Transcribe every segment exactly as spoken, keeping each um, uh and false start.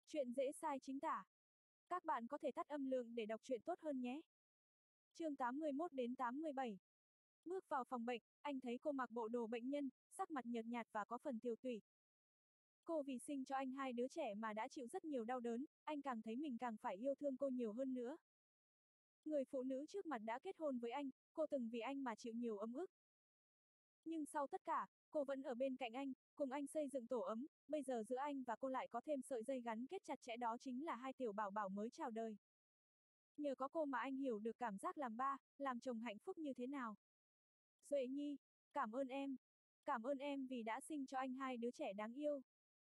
Chuyện dễ sai chính tả. Các bạn có thể tắt âm lượng để đọc truyện tốt hơn nhé. Chương tám mươi mốt đến tám mươi bảy. Bước vào phòng bệnh, anh thấy cô mặc bộ đồ bệnh nhân, sắc mặt nhợt nhạt và có phần tiều tụy. Cô vì sinh cho anh hai đứa trẻ mà đã chịu rất nhiều đau đớn, anh càng thấy mình càng phải yêu thương cô nhiều hơn nữa. Người phụ nữ trước mặt đã kết hôn với anh, cô từng vì anh mà chịu nhiều ấm ức. Nhưng sau tất cả, cô vẫn ở bên cạnh anh, cùng anh xây dựng tổ ấm, bây giờ giữa anh và cô lại có thêm sợi dây gắn kết chặt chẽ, đó chính là hai tiểu bảo bảo mới chào đời. Nhờ có cô mà anh hiểu được cảm giác làm ba, làm chồng hạnh phúc như thế nào. Duệ Nhi, cảm ơn em. Cảm ơn em vì đã sinh cho anh hai đứa trẻ đáng yêu.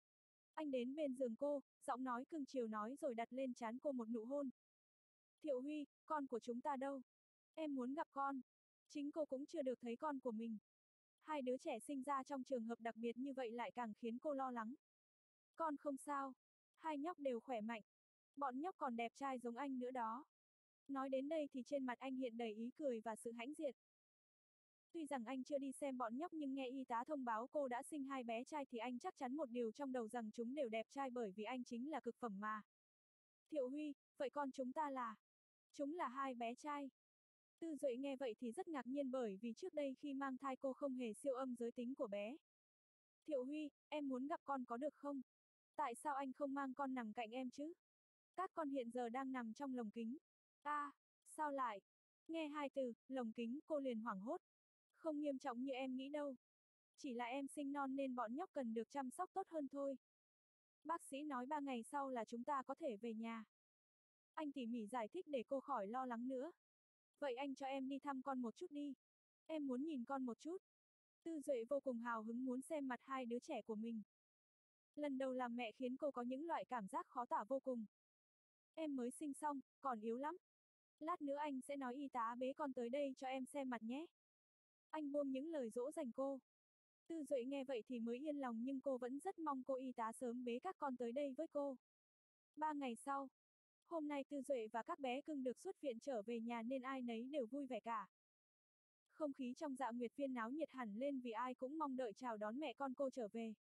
Anh đến bên giường cô, giọng nói cưng chiều nói rồi đặt lên trán cô một nụ hôn. Thiệu Huy, con của chúng ta đâu? Em muốn gặp con. Chính cô cũng chưa được thấy con của mình. Hai đứa trẻ sinh ra trong trường hợp đặc biệt như vậy lại càng khiến cô lo lắng. Con không sao. Hai nhóc đều khỏe mạnh. Bọn nhóc còn đẹp trai giống anh nữa đó. Nói đến đây thì trên mặt anh hiện đầy ý cười và sự hãnh diện. Tuy rằng anh chưa đi xem bọn nhóc nhưng nghe y tá thông báo cô đã sinh hai bé trai thì anh chắc chắn một điều trong đầu rằng chúng đều đẹp trai bởi vì anh chính là cực phẩm mà. Thiệu Huy, vậy con chúng ta là? Chúng là hai bé trai. Tư Duệ nghe vậy thì rất ngạc nhiên bởi vì trước đây khi mang thai cô không hề siêu âm giới tính của bé. Thiệu Huy, em muốn gặp con có được không? Tại sao anh không mang con nằm cạnh em chứ? Các con hiện giờ đang nằm trong lồng kính. A, à, sao lại? Nghe hai từ, lồng kính, cô liền hoảng hốt. Không nghiêm trọng như em nghĩ đâu. Chỉ là em sinh non nên bọn nhóc cần được chăm sóc tốt hơn thôi. Bác sĩ nói ba ngày sau là chúng ta có thể về nhà. Anh tỉ mỉ giải thích để cô khỏi lo lắng nữa. Vậy anh cho em đi thăm con một chút đi. Em muốn nhìn con một chút. Tư Duệ vô cùng hào hứng muốn xem mặt hai đứa trẻ của mình. Lần đầu làm mẹ khiến cô có những loại cảm giác khó tả vô cùng. Em mới sinh xong, còn yếu lắm. Lát nữa anh sẽ nói y tá bế con tới đây cho em xem mặt nhé. Anh buông những lời dỗ dành cô. Tư Duệ nghe vậy thì mới yên lòng nhưng cô vẫn rất mong cô y tá sớm bế các con tới đây với cô. Ba ngày sau, hôm nay Tư Duệ và các bé cưng được xuất viện trở về nhà nên ai nấy đều vui vẻ cả. Không khí trong Dạ Nguyệt Viên náo nhiệt hẳn lên vì ai cũng mong đợi chào đón mẹ con cô trở về.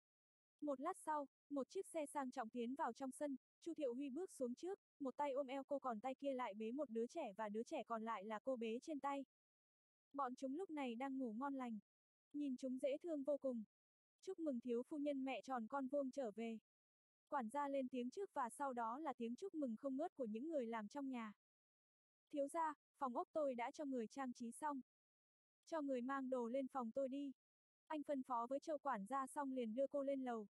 Một lát sau, một chiếc xe sang trọng tiến vào trong sân, Chu Thiệu Huy bước xuống trước, một tay ôm eo cô còn tay kia lại bế một đứa trẻ và đứa trẻ còn lại là cô bế trên tay. Bọn chúng lúc này đang ngủ ngon lành. Nhìn chúng dễ thương vô cùng. Chúc mừng thiếu phu nhân mẹ tròn con vuông trở về. Quản gia lên tiếng trước và sau đó là tiếng chúc mừng không ngớt của những người làm trong nhà. Thiếu gia, phòng ốc tôi đã cho người trang trí xong. Cho người mang đồ lên phòng tôi đi. Anh phân phó với Châu quản gia xong liền đưa cô lên lầu.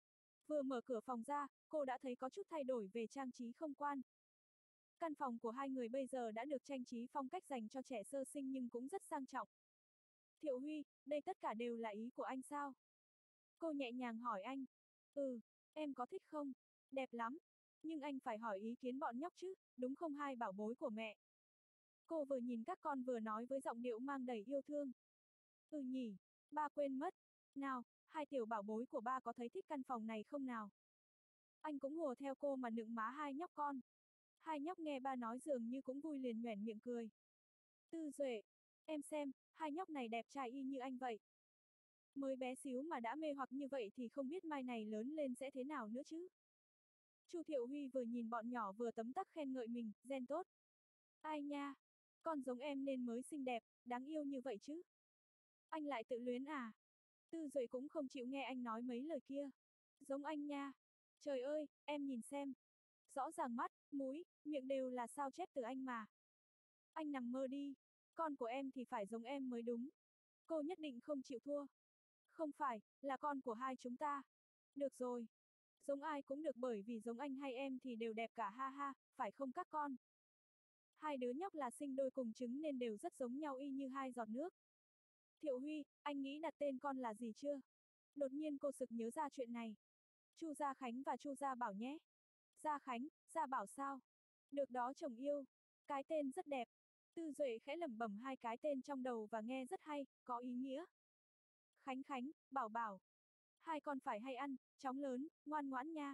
Vừa mở cửa phòng ra, cô đã thấy có chút thay đổi về trang trí không quan. Căn phòng của hai người bây giờ đã được trang trí phong cách dành cho trẻ sơ sinh nhưng cũng rất sang trọng. Thiệu Huy, đây tất cả đều là ý của anh sao? Cô nhẹ nhàng hỏi anh. Ừ, em có thích không? Đẹp lắm. Nhưng anh phải hỏi ý kiến bọn nhóc chứ, đúng không hai bảo bối của mẹ? Cô vừa nhìn các con vừa nói với giọng điệu mang đầy yêu thương. Ừ nhỉ, ba quên mất. Nào, hai tiểu bảo bối của ba có thấy thích căn phòng này không nào? Anh cũng hùa theo cô mà nựng má hai nhóc con. Hai nhóc nghe ba nói dường như cũng vui liền nhoẻn miệng cười. Tư Duệ, em xem, hai nhóc này đẹp trai y như anh vậy. Mới bé xíu mà đã mê hoặc như vậy thì không biết mai này lớn lên sẽ thế nào nữa chứ. Chu Thiệu Huy vừa nhìn bọn nhỏ vừa tấm tắc khen ngợi mình, gen tốt. Ai nha, con giống em nên mới xinh đẹp, đáng yêu như vậy chứ. Anh lại tự luyến à? Tư Duệ cũng không chịu nghe anh nói mấy lời kia. Giống anh nha. Trời ơi, em nhìn xem. Rõ ràng mắt, mũi, miệng đều là sao chép từ anh mà. Anh nằm mơ đi. Con của em thì phải giống em mới đúng. Cô nhất định không chịu thua. Không phải, là con của hai chúng ta. Được rồi. Giống ai cũng được bởi vì giống anh hay em thì đều đẹp cả ha ha, phải không các con? Hai đứa nhóc là sinh đôi cùng trứng nên đều rất giống nhau y như hai giọt nước. Thiệu Huy, anh nghĩ đặt tên con là gì chưa? Đột nhiên cô sực nhớ ra chuyện này. Chu Gia Khánh và Chu Gia Bảo nhé. Gia Khánh, Gia Bảo sao? Được đó chồng yêu. Cái tên rất đẹp. Tư Duệ khẽ lẩm bẩm hai cái tên trong đầu và nghe rất hay, có ý nghĩa. Khánh Khánh, Bảo Bảo. Hai con phải hay ăn, chóng lớn, ngoan ngoãn nha.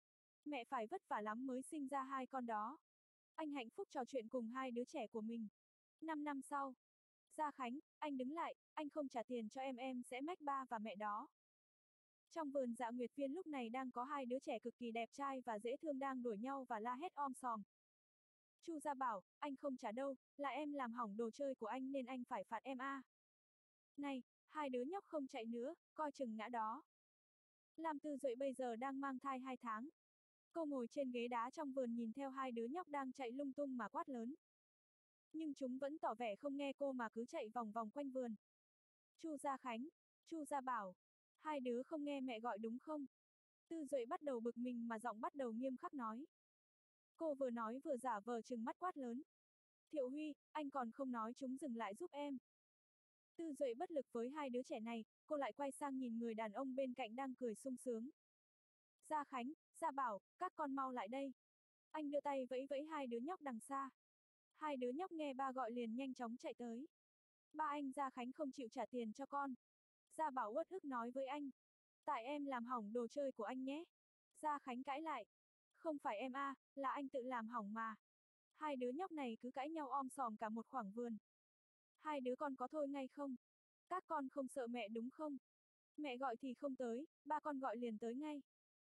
Mẹ phải vất vả lắm mới sinh ra hai con đó. Anh hạnh phúc trò chuyện cùng hai đứa trẻ của mình. Năm năm sau. Gia Khánh, anh đứng lại, anh không trả tiền cho em em sẽ mách ba và mẹ đó. Trong vườn Dạ Nguyệt Viên lúc này đang có hai đứa trẻ cực kỳ đẹp trai và dễ thương đang đuổi nhau và la hét om sòm. Chu Gia bảo, anh không trả đâu, là em làm hỏng đồ chơi của anh nên anh phải phạt em a. À. Này, hai đứa nhóc không chạy nữa, coi chừng ngã đó. Lam Tư Duệ bây giờ đang mang thai hai tháng. Cô ngồi trên ghế đá trong vườn nhìn theo hai đứa nhóc đang chạy lung tung mà quát lớn. Nhưng chúng vẫn tỏ vẻ không nghe cô mà cứ chạy vòng vòng quanh vườn. Chu Gia Khánh, Chu Gia Bảo, hai đứa không nghe mẹ gọi đúng không? Tư Duệ bắt đầu bực mình mà giọng bắt đầu nghiêm khắc nói. Cô vừa nói vừa giả vờ trừng mắt quát lớn. Thiệu Huy, anh còn không nói chúng dừng lại giúp em. Tư Duệ bất lực với hai đứa trẻ này, cô lại quay sang nhìn người đàn ông bên cạnh đang cười sung sướng. Gia Khánh, Gia Bảo, các con mau lại đây. Anh đưa tay vẫy vẫy hai đứa nhóc đằng xa. Hai đứa nhóc nghe ba gọi liền nhanh chóng chạy tới. Ba anh Gia Khánh không chịu trả tiền cho con. Gia Bảo uất ức nói với anh. Tại em làm hỏng đồ chơi của anh nhé. Gia Khánh cãi lại. Không phải em a, à, là anh tự làm hỏng mà. Hai đứa nhóc này cứ cãi nhau om sòm cả một khoảng vườn. Hai đứa con có thôi ngay không? Các con không sợ mẹ đúng không? Mẹ gọi thì không tới, ba con gọi liền tới ngay.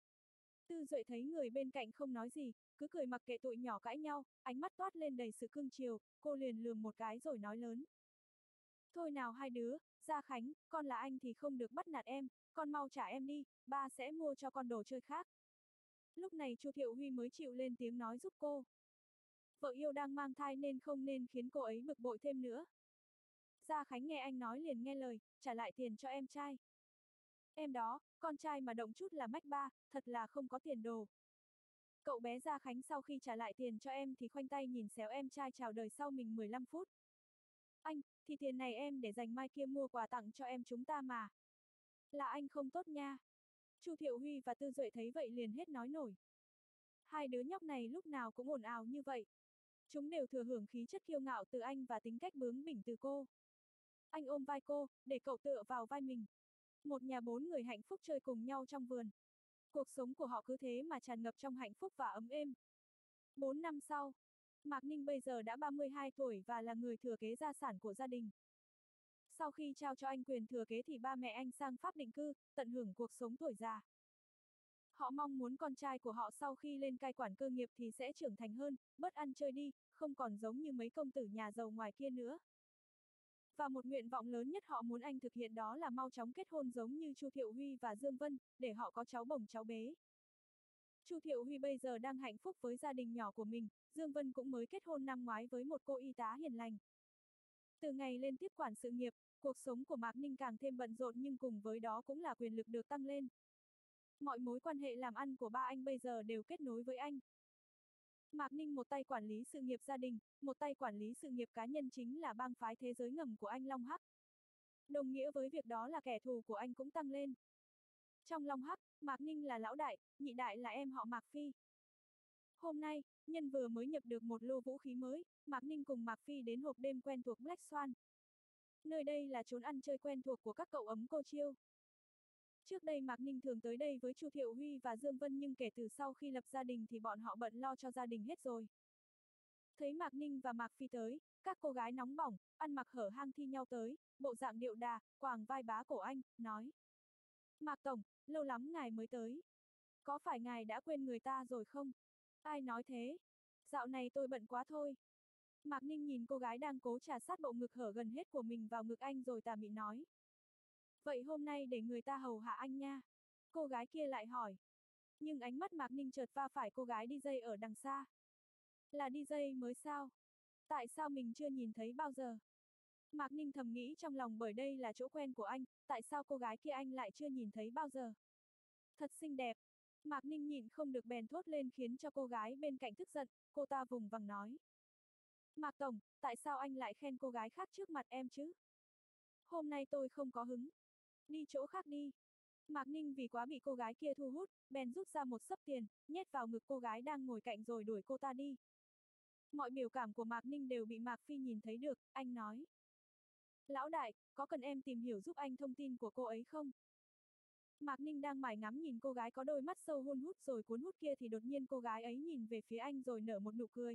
Tư Duệ thấy người bên cạnh không nói gì, cứ cười mặc kệ tụi nhỏ cãi nhau, ánh mắt toát lên đầy sự cưng chiều, cô liền lườm một cái rồi nói lớn. Thôi nào hai đứa, Gia Khánh, con là anh thì không được bắt nạt em, con mau trả em đi, ba sẽ mua cho con đồ chơi khác. Lúc này Chu Thiệu Huy mới chịu lên tiếng nói giúp cô. Vợ yêu đang mang thai nên không nên khiến cô ấy bực bội thêm nữa. Gia Khánh nghe anh nói liền nghe lời, trả lại tiền cho em trai. Em đó, con trai mà động chút là mách ba, thật là không có tiền đồ. Cậu bé Gia Khánh sau khi trả lại tiền cho em thì khoanh tay nhìn xéo em trai chào đời sau mình mười lăm phút. Anh, thì tiền này em để dành mai kia mua quà tặng cho em chúng ta mà. Là anh không tốt nha. Chu Thiệu Huy và Tư Duệ thấy vậy liền hết nói nổi. Hai đứa nhóc này lúc nào cũng ồn ào như vậy. Chúng đều thừa hưởng khí chất kiêu ngạo từ anh và tính cách bướng bỉnh từ cô. Anh ôm vai cô, để cậu tựa vào vai mình. Một nhà bốn người hạnh phúc chơi cùng nhau trong vườn. Cuộc sống của họ cứ thế mà tràn ngập trong hạnh phúc và ấm êm. Bốn năm sau, Mạc Ninh bây giờ đã ba mươi hai tuổi và là người thừa kế gia sản của gia đình. Sau khi trao cho anh quyền thừa kế thì ba mẹ anh sang Pháp định cư, tận hưởng cuộc sống tuổi già. Họ mong muốn con trai của họ sau khi lên cai quản cơ nghiệp thì sẽ trưởng thành hơn, bớt ăn chơi đi, không còn giống như mấy công tử nhà giàu ngoài kia nữa. Và một nguyện vọng lớn nhất họ muốn anh thực hiện đó là mau chóng kết hôn giống như Chu Thiệu Huy và Dương Vân, để họ có cháu bồng cháu bế. Chu Thiệu Huy bây giờ đang hạnh phúc với gia đình nhỏ của mình, Dương Vân cũng mới kết hôn năm ngoái với một cô y tá hiền lành. Từ ngày lên tiếp quản sự nghiệp, cuộc sống của Mạc Ninh càng thêm bận rộn nhưng cùng với đó cũng là quyền lực được tăng lên. Mọi mối quan hệ làm ăn của ba anh bây giờ đều kết nối với anh. Mạc Ninh một tay quản lý sự nghiệp gia đình, một tay quản lý sự nghiệp cá nhân chính là bang phái thế giới ngầm của anh Long Hắc. Đồng nghĩa với việc đó là kẻ thù của anh cũng tăng lên. Trong Long Hắc, Mạc Ninh là lão đại, nhị đại là em họ Mạc Phi. Hôm nay, nhân vừa mới nhập được một lô vũ khí mới, Mạc Ninh cùng Mạc Phi đến hộp đêm quen thuộc Black Swan. Nơi đây là chốn ăn chơi quen thuộc của các cậu ấm cô chiêu. Trước đây Mạc Ninh thường tới đây với Chu Thiệu Huy và Dương Vân nhưng kể từ sau khi lập gia đình thì bọn họ bận lo cho gia đình hết rồi. Thấy Mạc Ninh và Mạc Phi tới, các cô gái nóng bỏng, ăn mặc hở hang thi nhau tới, bộ dạng điệu đà, quàng vai bá cổ anh, nói. Mạc Tổng, lâu lắm ngài mới tới. Có phải ngài đã quên người ta rồi không? Ai nói thế? Dạo này tôi bận quá thôi. Mạc Ninh nhìn cô gái đang cố trà sát bộ ngực hở gần hết của mình vào ngực anh rồi tà mị nói. Vậy hôm nay để người ta hầu hạ anh nha. Cô gái kia lại hỏi. Nhưng ánh mắt Mạc Ninh chợt va phải cô gái đi dây ở đằng xa. Là đi dây mới sao? Tại sao mình chưa nhìn thấy bao giờ? Mạc Ninh thầm nghĩ trong lòng bởi đây là chỗ quen của anh, tại sao cô gái kia anh lại chưa nhìn thấy bao giờ? Thật xinh đẹp. Mạc Ninh nhịn không được bèn thốt lên khiến cho cô gái bên cạnh tức giận, cô ta vùng vằng nói. Mạc Tổng, tại sao anh lại khen cô gái khác trước mặt em chứ? Hôm nay tôi không có hứng. Đi chỗ khác đi. Mạc Ninh vì quá bị cô gái kia thu hút, bèn rút ra một xấp tiền, nhét vào ngực cô gái đang ngồi cạnh rồi đuổi cô ta đi. Mọi biểu cảm của Mạc Ninh đều bị Mạc Phi nhìn thấy được, anh nói. Lão đại, có cần em tìm hiểu giúp anh thông tin của cô ấy không? Mạc Ninh đang mải ngắm nhìn cô gái có đôi mắt sâu hun hút rồi cuốn hút kia thì đột nhiên cô gái ấy nhìn về phía anh rồi nở một nụ cười.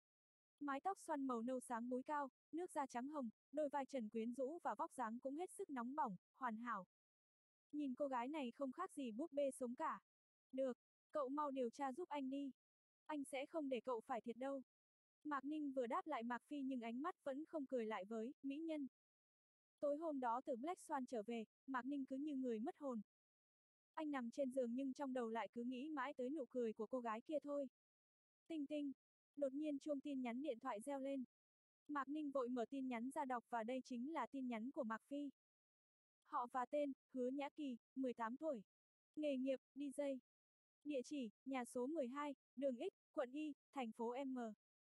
Mái tóc xoăn màu nâu sáng búi cao, nước da trắng hồng, đôi vai trần quyến rũ và vóc dáng cũng hết sức nóng bỏng, hoàn hảo. Nhìn cô gái này không khác gì búp bê sống cả. Được, cậu mau điều tra giúp anh đi. Anh sẽ không để cậu phải thiệt đâu. Mạc Ninh vừa đáp lại Mạc Phi nhưng ánh mắt vẫn không cười lại với mỹ nhân. Tối hôm đó từ Black Swan trở về, Mạc Ninh cứ như người mất hồn. Anh nằm trên giường nhưng trong đầu lại cứ nghĩ mãi tới nụ cười của cô gái kia thôi. Tinh tinh. Đột nhiên chuông tin nhắn điện thoại reo lên. Mạc Ninh vội mở tin nhắn ra đọc và đây chính là tin nhắn của Mạc Phi. Họ và tên, Hứa Nhã Kỳ, mười tám tuổi. Nghề nghiệp, đi giây. Địa chỉ, nhà số mười hai, đường X, quận Y, thành phố M.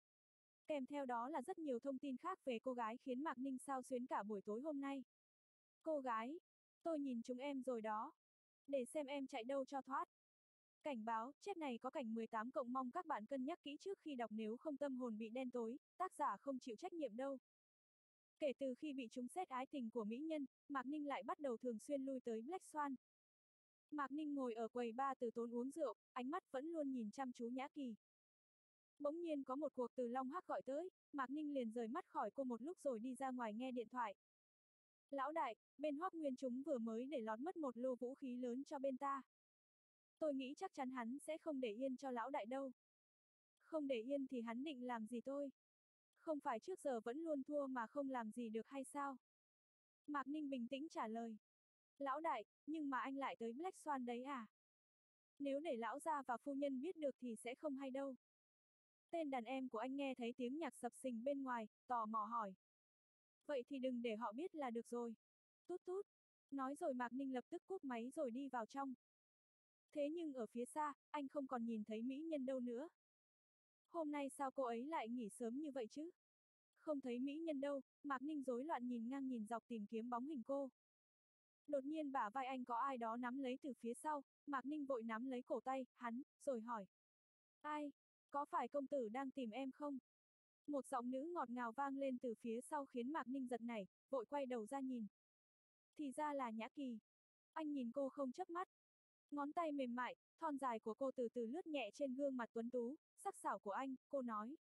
Kèm theo đó là rất nhiều thông tin khác về cô gái khiến Mạc Ninh xao xuyến cả buổi tối hôm nay. Cô gái, tôi nhìn chúng em rồi đó. Để xem em chạy đâu cho thoát. Cảnh báo, chép này có cảnh mười tám cộng mong các bạn cân nhắc kỹ trước khi đọc nếu không tâm hồn bị đen tối, tác giả không chịu trách nhiệm đâu. Kể từ khi bị trúng xét ái tình của mỹ nhân, Mạc Ninh lại bắt đầu thường xuyên lui tới Black Swan. Mạc Ninh ngồi ở quầy bar từ tốn uống rượu, ánh mắt vẫn luôn nhìn chăm chú Nhã Kỳ. Bỗng nhiên có một cuộc từ Long Hắc gọi tới, Mạc Ninh liền rời mắt khỏi cô một lúc rồi đi ra ngoài nghe điện thoại. Lão đại, bên Hoắc Nguyên chúng vừa mới để lọt mất một lô vũ khí lớn cho bên ta. Tôi nghĩ chắc chắn hắn sẽ không để yên cho lão đại đâu. Không để yên thì hắn định làm gì tôi? Không phải trước giờ vẫn luôn thua mà không làm gì được hay sao? Mạc Ninh bình tĩnh trả lời. Lão đại, nhưng mà anh lại tới Black Swan đấy à? Nếu để lão gia và phu nhân biết được thì sẽ không hay đâu. Tên đàn em của anh nghe thấy tiếng nhạc sập sình bên ngoài, tò mò hỏi. Vậy thì đừng để họ biết là được rồi. Tút tút. Nói rồi Mạc Ninh lập tức cúp máy rồi đi vào trong. Thế nhưng ở phía xa, anh không còn nhìn thấy mỹ nhân đâu nữa. Hôm nay sao cô ấy lại nghỉ sớm như vậy chứ? Không thấy mỹ nhân đâu, Mạc Ninh rối loạn nhìn ngang nhìn dọc tìm kiếm bóng hình cô. Đột nhiên bả vai anh có ai đó nắm lấy từ phía sau, Mạc Ninh vội nắm lấy cổ tay, hắn, rồi hỏi. Ai? Có phải công tử đang tìm em không? Một giọng nữ ngọt ngào vang lên từ phía sau khiến Mạc Ninh giật nảy, vội quay đầu ra nhìn. Thì ra là Nhã Kỳ. Anh nhìn cô không chớp mắt. Ngón tay mềm mại, thon dài của cô từ từ lướt nhẹ trên gương mặt tuấn tú, sắc sảo của anh, cô nói.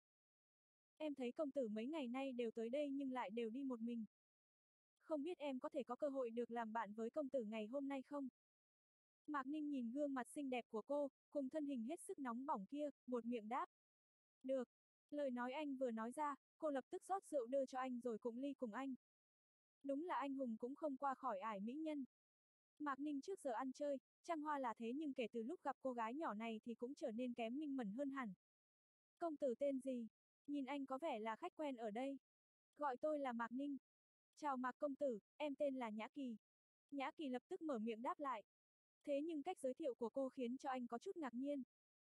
Em thấy công tử mấy ngày nay đều tới đây nhưng lại đều đi một mình. Không biết em có thể có cơ hội được làm bạn với công tử ngày hôm nay không? Mạc Ninh nhìn gương mặt xinh đẹp của cô, cùng thân hình hết sức nóng bỏng kia, buột miệng đáp. Được. Lời nói anh vừa nói ra, cô lập tức rót rượu đưa cho anh rồi cùng ly cùng anh. Đúng là anh hùng cũng không qua khỏi ải mỹ nhân. Mạc Ninh trước giờ ăn chơi, trăng hoa là thế nhưng kể từ lúc gặp cô gái nhỏ này thì cũng trở nên kém minh mẫn hơn hẳn. Công tử tên gì? Nhìn anh có vẻ là khách quen ở đây. Gọi tôi là Mạc Ninh. Chào Mạc công tử, em tên là Nhã Kỳ. Nhã Kỳ lập tức mở miệng đáp lại. Thế nhưng cách giới thiệu của cô khiến cho anh có chút ngạc nhiên.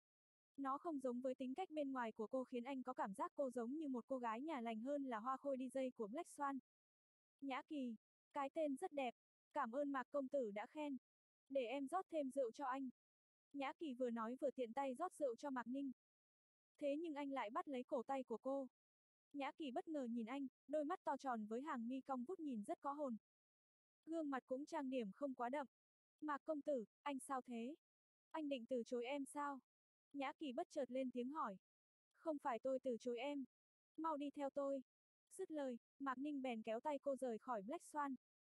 Nó không giống với tính cách bên ngoài của cô khiến anh có cảm giác cô giống như một cô gái nhà lành hơn là hoa khôi đi dây của Black Swan. Nhã Kỳ, cái tên rất đẹp, cảm ơn Mạc công tử đã khen. Để em rót thêm rượu cho anh. Nhã Kỳ vừa nói vừa tiện tay rót rượu cho Mạc Ninh. Thế nhưng anh lại bắt lấy cổ tay của cô. Nhã Kỳ bất ngờ nhìn anh, đôi mắt to tròn với hàng mi cong vút nhìn rất có hồn. Gương mặt cũng trang điểm không quá đậm. Mạc công tử, anh sao thế? Anh định từ chối em sao? Nhã Kỳ bất chợt lên tiếng hỏi. Không phải tôi từ chối em. Mau đi theo tôi. Dứt lời, Mạc Ninh bèn kéo tay cô rời khỏi Black Swan.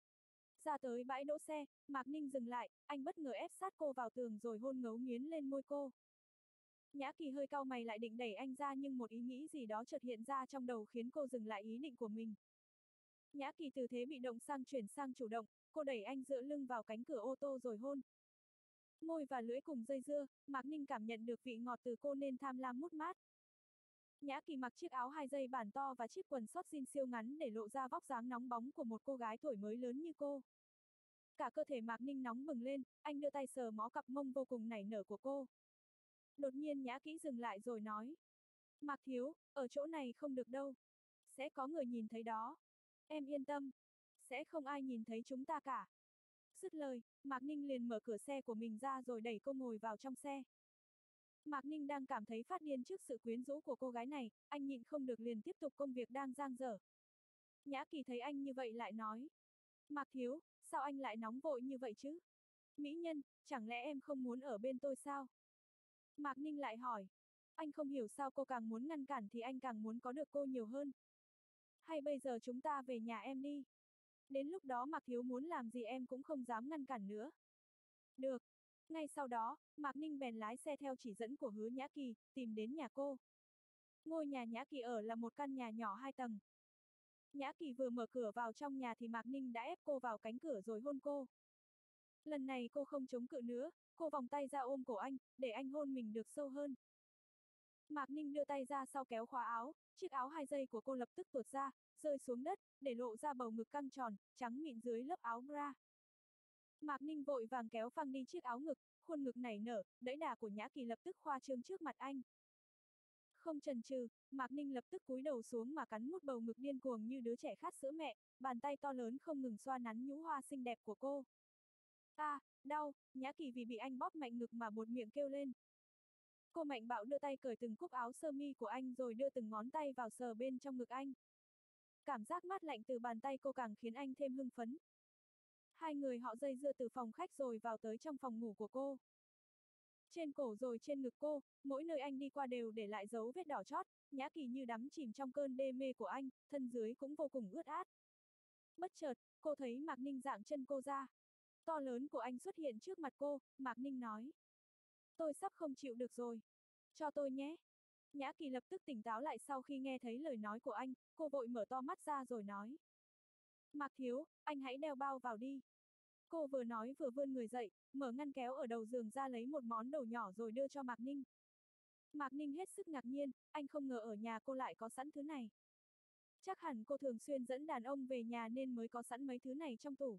Ra tới bãi đỗ xe, Mạc Ninh dừng lại, anh bất ngờ ép sát cô vào tường rồi hôn ngấu nghiến lên môi cô. Nhã Kỳ hơi cau mày lại định đẩy anh ra nhưng một ý nghĩ gì đó chợt hiện ra trong đầu khiến cô dừng lại ý định của mình. Nhã Kỳ từ thế bị động sang chuyển sang chủ động, cô đẩy anh dựa lưng vào cánh cửa ô tô rồi hôn. Môi và lưỡi cùng dây dưa, Mạc Ninh cảm nhận được vị ngọt từ cô nên tham lam mút mát. Nhã Kỳ mặc chiếc áo hai dây bản to và chiếc quần sót jean siêu ngắn để lộ ra vóc dáng nóng bóng của một cô gái tuổi mới lớn như cô. Cả cơ thể Mạc Ninh nóng bừng lên, anh đưa tay sờ mó cặp mông vô cùng nảy nở của cô. Đột nhiên Nhã Kỹ dừng lại rồi nói. Mạc thiếu, ở chỗ này không được đâu. Sẽ có người nhìn thấy đó. Em yên tâm. Sẽ không ai nhìn thấy chúng ta cả. Dứt lời, Mạc Ninh liền mở cửa xe của mình ra rồi đẩy cô ngồi vào trong xe. Mạc Ninh đang cảm thấy phát điên trước sự quyến rũ của cô gái này, anh nhịn không được liền tiếp tục công việc đang dang dở. Nhã Kỳ thấy anh như vậy lại nói. Mạc thiếu, sao anh lại nóng vội như vậy chứ? Mỹ nhân, chẳng lẽ em không muốn ở bên tôi sao? Mạc Ninh lại hỏi. Anh không hiểu sao cô càng muốn ngăn cản thì anh càng muốn có được cô nhiều hơn. Hay bây giờ chúng ta về nhà em đi. Đến lúc đó Mạc thiếu muốn làm gì em cũng không dám ngăn cản nữa. Được. Ngay sau đó, Mạc Ninh bèn lái xe theo chỉ dẫn của Hứa Nhã Kỳ, tìm đến nhà cô. Ngôi nhà Nhã Kỳ ở là một căn nhà nhỏ hai tầng. Nhã Kỳ vừa mở cửa vào trong nhà thì Mạc Ninh đã ép cô vào cánh cửa rồi hôn cô. Lần này cô không chống cự nữa, cô vòng tay ra ôm cổ anh, để anh hôn mình được sâu hơn. Mạc Ninh đưa tay ra sau kéo khóa áo, chiếc áo hai dây của cô lập tức tuột ra, rơi xuống đất, để lộ ra bầu ngực căng tròn, trắng mịn dưới lớp áo bra. Mạc Ninh vội vàng kéo phăng đi chiếc áo ngực, khuôn ngực nảy nở, đẫy đà của Nhã Kỳ lập tức khoa trương trước mặt anh. Không chần chừ, Mạc Ninh lập tức cúi đầu xuống mà cắn mút bầu ngực điên cuồng như đứa trẻ khát sữa mẹ, bàn tay to lớn không ngừng xoa nắn nhũ hoa xinh đẹp của cô. À, đau, Nhã Kỳ vì bị anh bóp mạnh ngực mà buột miệng kêu lên. Cô mạnh bạo đưa tay cởi từng cúc áo sơ mi của anh rồi đưa từng ngón tay vào sờ bên trong ngực anh. Cảm giác mát lạnh từ bàn tay cô càng khiến anh thêm hưng phấn. Hai người họ dây dưa từ phòng khách rồi vào tới trong phòng ngủ của cô. Trên cổ rồi trên ngực cô, mỗi nơi anh đi qua đều để lại dấu vết đỏ chót, Nhã Kỳ như đắm chìm trong cơn đê mê của anh, thân dưới cũng vô cùng ướt át. Bất chợt, cô thấy Mạc Ninh dạng chân cô ra. To lớn của anh xuất hiện trước mặt cô, Mạc Ninh nói. Tôi sắp không chịu được rồi. Cho tôi nhé. Nhã Kỳ lập tức tỉnh táo lại sau khi nghe thấy lời nói của anh, cô vội mở to mắt ra rồi nói. Mạc Thiếu, anh hãy đeo bao vào đi. Cô vừa nói vừa vươn người dậy, mở ngăn kéo ở đầu giường ra lấy một món đồ nhỏ rồi đưa cho Mạc Ninh. Mạc Ninh hết sức ngạc nhiên, anh không ngờ ở nhà cô lại có sẵn thứ này. Chắc hẳn cô thường xuyên dẫn đàn ông về nhà nên mới có sẵn mấy thứ này trong tủ.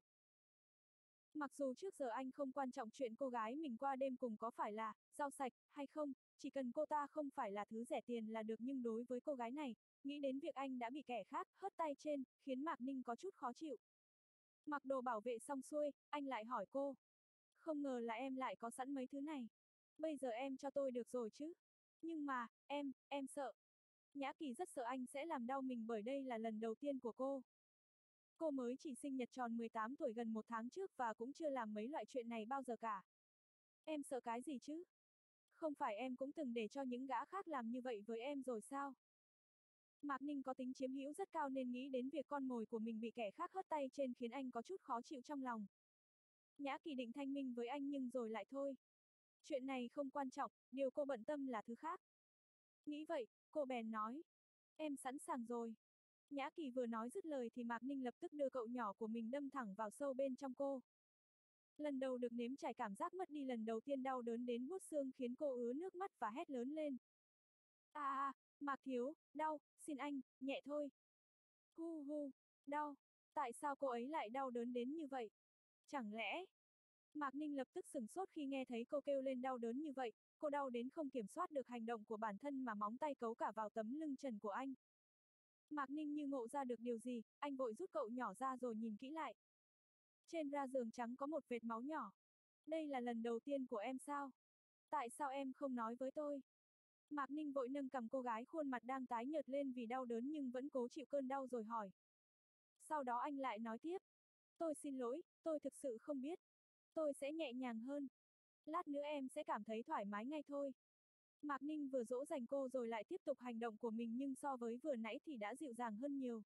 Mặc dù trước giờ anh không quan trọng chuyện cô gái mình qua đêm cùng có phải là rau sạch hay không, chỉ cần cô ta không phải là thứ rẻ tiền là được, nhưng đối với cô gái này, nghĩ đến việc anh đã bị kẻ khác hớt tay trên, khiến Mạc Ninh có chút khó chịu. Mặc đồ bảo vệ xong xuôi, anh lại hỏi cô. Không ngờ là em lại có sẵn mấy thứ này. Bây giờ em cho tôi được rồi chứ? Nhưng mà, em, em sợ. Nhã Kỳ rất sợ anh sẽ làm đau mình bởi đây là lần đầu tiên của cô. Cô mới chỉ sinh nhật tròn mười tám tuổi gần một tháng trước và cũng chưa làm mấy loại chuyện này bao giờ cả. Em sợ cái gì chứ? Không phải em cũng từng để cho những gã khác làm như vậy với em rồi sao? Mạc Ninh có tính chiếm hữu rất cao nên nghĩ đến việc con mồi của mình bị kẻ khác hớt tay trên khiến anh có chút khó chịu trong lòng. Nhã Kỳ định thanh minh với anh nhưng rồi lại thôi. Chuyện này không quan trọng, điều cô bận tâm là thứ khác. Nghĩ vậy, cô bèn nói. Em sẵn sàng rồi. Nhã Kỳ vừa nói dứt lời thì Mạc Ninh lập tức đưa cậu nhỏ của mình đâm thẳng vào sâu bên trong cô. Lần đầu được nếm trải cảm giác mất đi lần đầu tiên đau đớn đến buốt xương khiến cô ứa nước mắt và hét lớn lên. À à, Mạc Thiếu, đau, xin anh, nhẹ thôi. Hu hu, đau, tại sao cô ấy lại đau đớn đến như vậy? Chẳng lẽ... Mạc Ninh lập tức sửng sốt khi nghe thấy cô kêu lên đau đớn như vậy, cô đau đến không kiểm soát được hành động của bản thân mà móng tay cấu cả vào tấm lưng trần của anh. Mạc Ninh như ngộ ra được điều gì, anh vội rút cậu nhỏ ra rồi nhìn kỹ lại. Trên ra giường trắng có một vệt máu nhỏ. Đây là lần đầu tiên của em sao? Tại sao em không nói với tôi? Mạc Ninh vội nâng cầm cô gái khuôn mặt đang tái nhợt lên vì đau đớn nhưng vẫn cố chịu cơn đau rồi hỏi. Sau đó anh lại nói tiếp. Tôi xin lỗi, tôi thực sự không biết. Tôi sẽ nhẹ nhàng hơn. Lát nữa em sẽ cảm thấy thoải mái ngay thôi. Mạc Ninh vừa dỗ dành cô rồi lại tiếp tục hành động của mình nhưng so với vừa nãy thì đã dịu dàng hơn nhiều.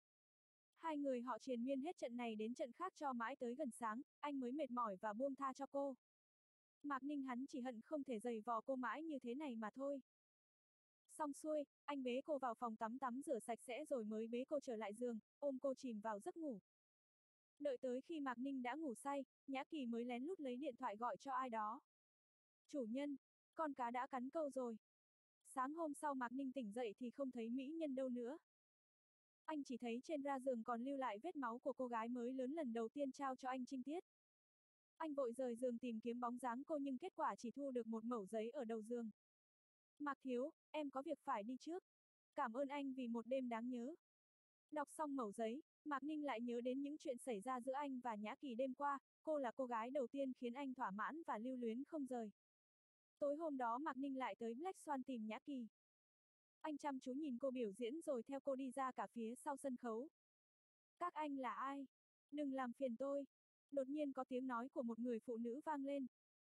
Hai người họ triền miên hết trận này đến trận khác cho mãi tới gần sáng, anh mới mệt mỏi và buông tha cho cô. Mạc Ninh hắn chỉ hận không thể giày vò cô mãi như thế này mà thôi. Xong xuôi, anh bế cô vào phòng tắm tắm rửa sạch sẽ rồi mới bế cô trở lại giường, ôm cô chìm vào giấc ngủ. Đợi tới khi Mạc Ninh đã ngủ say, Nhã Kỳ mới lén lút lấy điện thoại gọi cho ai đó. Chủ nhân, con cá đã cắn câu rồi. Sáng hôm sau Mạc Ninh tỉnh dậy thì không thấy mỹ nhân đâu nữa. Anh chỉ thấy trên ra giường còn lưu lại vết máu của cô gái mới lớn lần đầu tiên trao cho anh trinh tiết. Anh vội rời giường tìm kiếm bóng dáng cô nhưng kết quả chỉ thu được một mẩu giấy ở đầu giường. Mạc Thiếu, em có việc phải đi trước. Cảm ơn anh vì một đêm đáng nhớ. Đọc xong mẩu giấy, Mạc Ninh lại nhớ đến những chuyện xảy ra giữa anh và Nhã Kỳ đêm qua, cô là cô gái đầu tiên khiến anh thỏa mãn và lưu luyến không rời. Tối hôm đó Mạc Ninh lại tới Black Swan tìm Nhã Kỳ. Anh chăm chú nhìn cô biểu diễn rồi theo cô đi ra cả phía sau sân khấu. Các anh là ai? Đừng làm phiền tôi. Đột nhiên có tiếng nói của một người phụ nữ vang lên.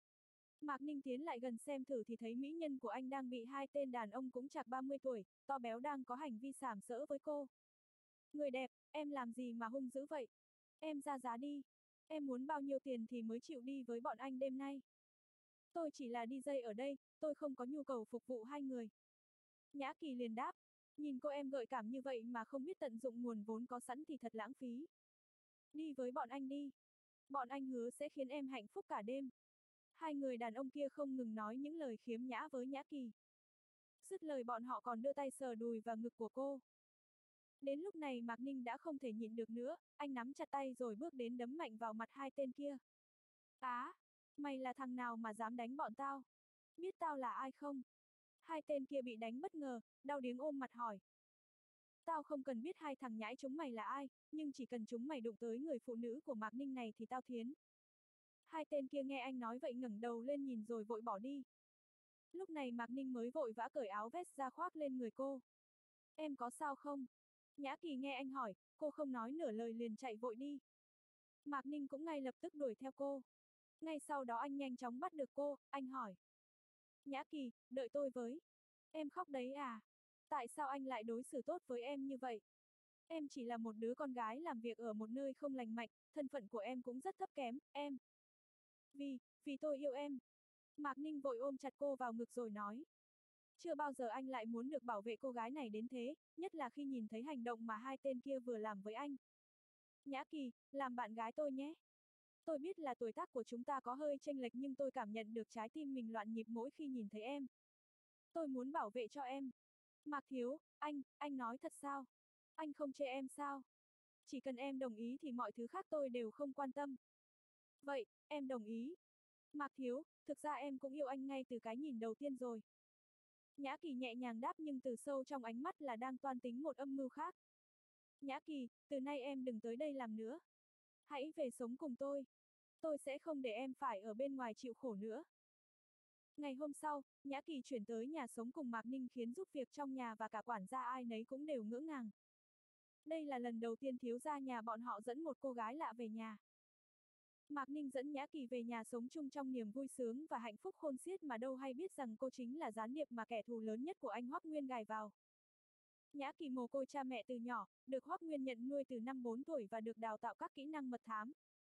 Mạc Ninh tiến lại gần xem thử thì thấy mỹ nhân của anh đang bị hai tên đàn ông cũng chạc ba mươi tuổi, to béo đang có hành vi sàm sỡ với cô. Người đẹp, em làm gì mà hung dữ vậy? Em ra giá đi. Em muốn bao nhiêu tiền thì mới chịu đi với bọn anh đêm nay? Tôi chỉ là đi dây ở đây, tôi không có nhu cầu phục vụ hai người. Nhã Kỳ liền đáp, nhìn cô em gợi cảm như vậy mà không biết tận dụng nguồn vốn có sẵn thì thật lãng phí. Đi với bọn anh đi. Bọn anh hứa sẽ khiến em hạnh phúc cả đêm. Hai người đàn ông kia không ngừng nói những lời khiếm nhã với Nhã Kỳ. Dứt lời bọn họ còn đưa tay sờ đùi và ngực của cô. Đến lúc này Mạc Ninh đã không thể nhịn được nữa, anh nắm chặt tay rồi bước đến đấm mạnh vào mặt hai tên kia. Á, mày là thằng nào mà dám đánh bọn tao? Biết tao là ai không? Hai tên kia bị đánh bất ngờ, đau điếng ôm mặt hỏi. Tao không cần biết hai thằng nhãi chúng mày là ai, nhưng chỉ cần chúng mày đụng tới người phụ nữ của Mạc Ninh này thì tao thiến. Hai tên kia nghe anh nói vậy ngẩng đầu lên nhìn rồi vội bỏ đi. Lúc này Mạc Ninh mới vội vã cởi áo vest ra khoác lên người cô. Em có sao không? Nhã Kỳ nghe anh hỏi, cô không nói nửa lời liền chạy vội đi. Mạc Ninh cũng ngay lập tức đuổi theo cô. Ngay sau đó anh nhanh chóng bắt được cô, anh hỏi. Nhã Kỳ, đợi tôi với. Em khóc đấy à? Tại sao anh lại đối xử tốt với em như vậy? Em chỉ là một đứa con gái làm việc ở một nơi không lành mạnh, thân phận của em cũng rất thấp kém, em. Vì, vì tôi yêu em. Mạc Ninh vội ôm chặt cô vào ngực rồi nói. Chưa bao giờ anh lại muốn được bảo vệ cô gái này đến thế, nhất là khi nhìn thấy hành động mà hai tên kia vừa làm với anh. Nhã Kỳ, làm bạn gái tôi nhé. Tôi biết là tuổi tác của chúng ta có hơi chênh lệch nhưng tôi cảm nhận được trái tim mình loạn nhịp mỗi khi nhìn thấy em. Tôi muốn bảo vệ cho em. Mạc Thiếu, anh, anh nói thật sao? Anh không chê em sao? Chỉ cần em đồng ý thì mọi thứ khác tôi đều không quan tâm. Vậy, em đồng ý. Mạc Thiếu, thực ra em cũng yêu anh ngay từ cái nhìn đầu tiên rồi. Nhã Kỳ nhẹ nhàng đáp nhưng từ sâu trong ánh mắt là đang toan tính một âm mưu khác. Nhã Kỳ, từ nay em đừng tới đây làm nữa. Hãy về sống cùng tôi. Tôi sẽ không để em phải ở bên ngoài chịu khổ nữa. Ngày hôm sau, Nhã Kỳ chuyển tới nhà sống cùng Mạc Ninh khiến giúp việc trong nhà và cả quản gia ai nấy cũng đều ngỡ ngàng. Đây là lần đầu tiên thiếu gia nhà bọn họ dẫn một cô gái lạ về nhà. Mạc Ninh dẫn Nhã Kỳ về nhà sống chung trong niềm vui sướng và hạnh phúc khôn xiết mà đâu hay biết rằng cô chính là gián điệp mà kẻ thù lớn nhất của anh Hoắc Nguyên gài vào. Nhã Kỳ mồ côi cha mẹ từ nhỏ, được Hoắc Nguyên nhận nuôi từ năm bốn tuổi và được đào tạo các kỹ năng mật thám.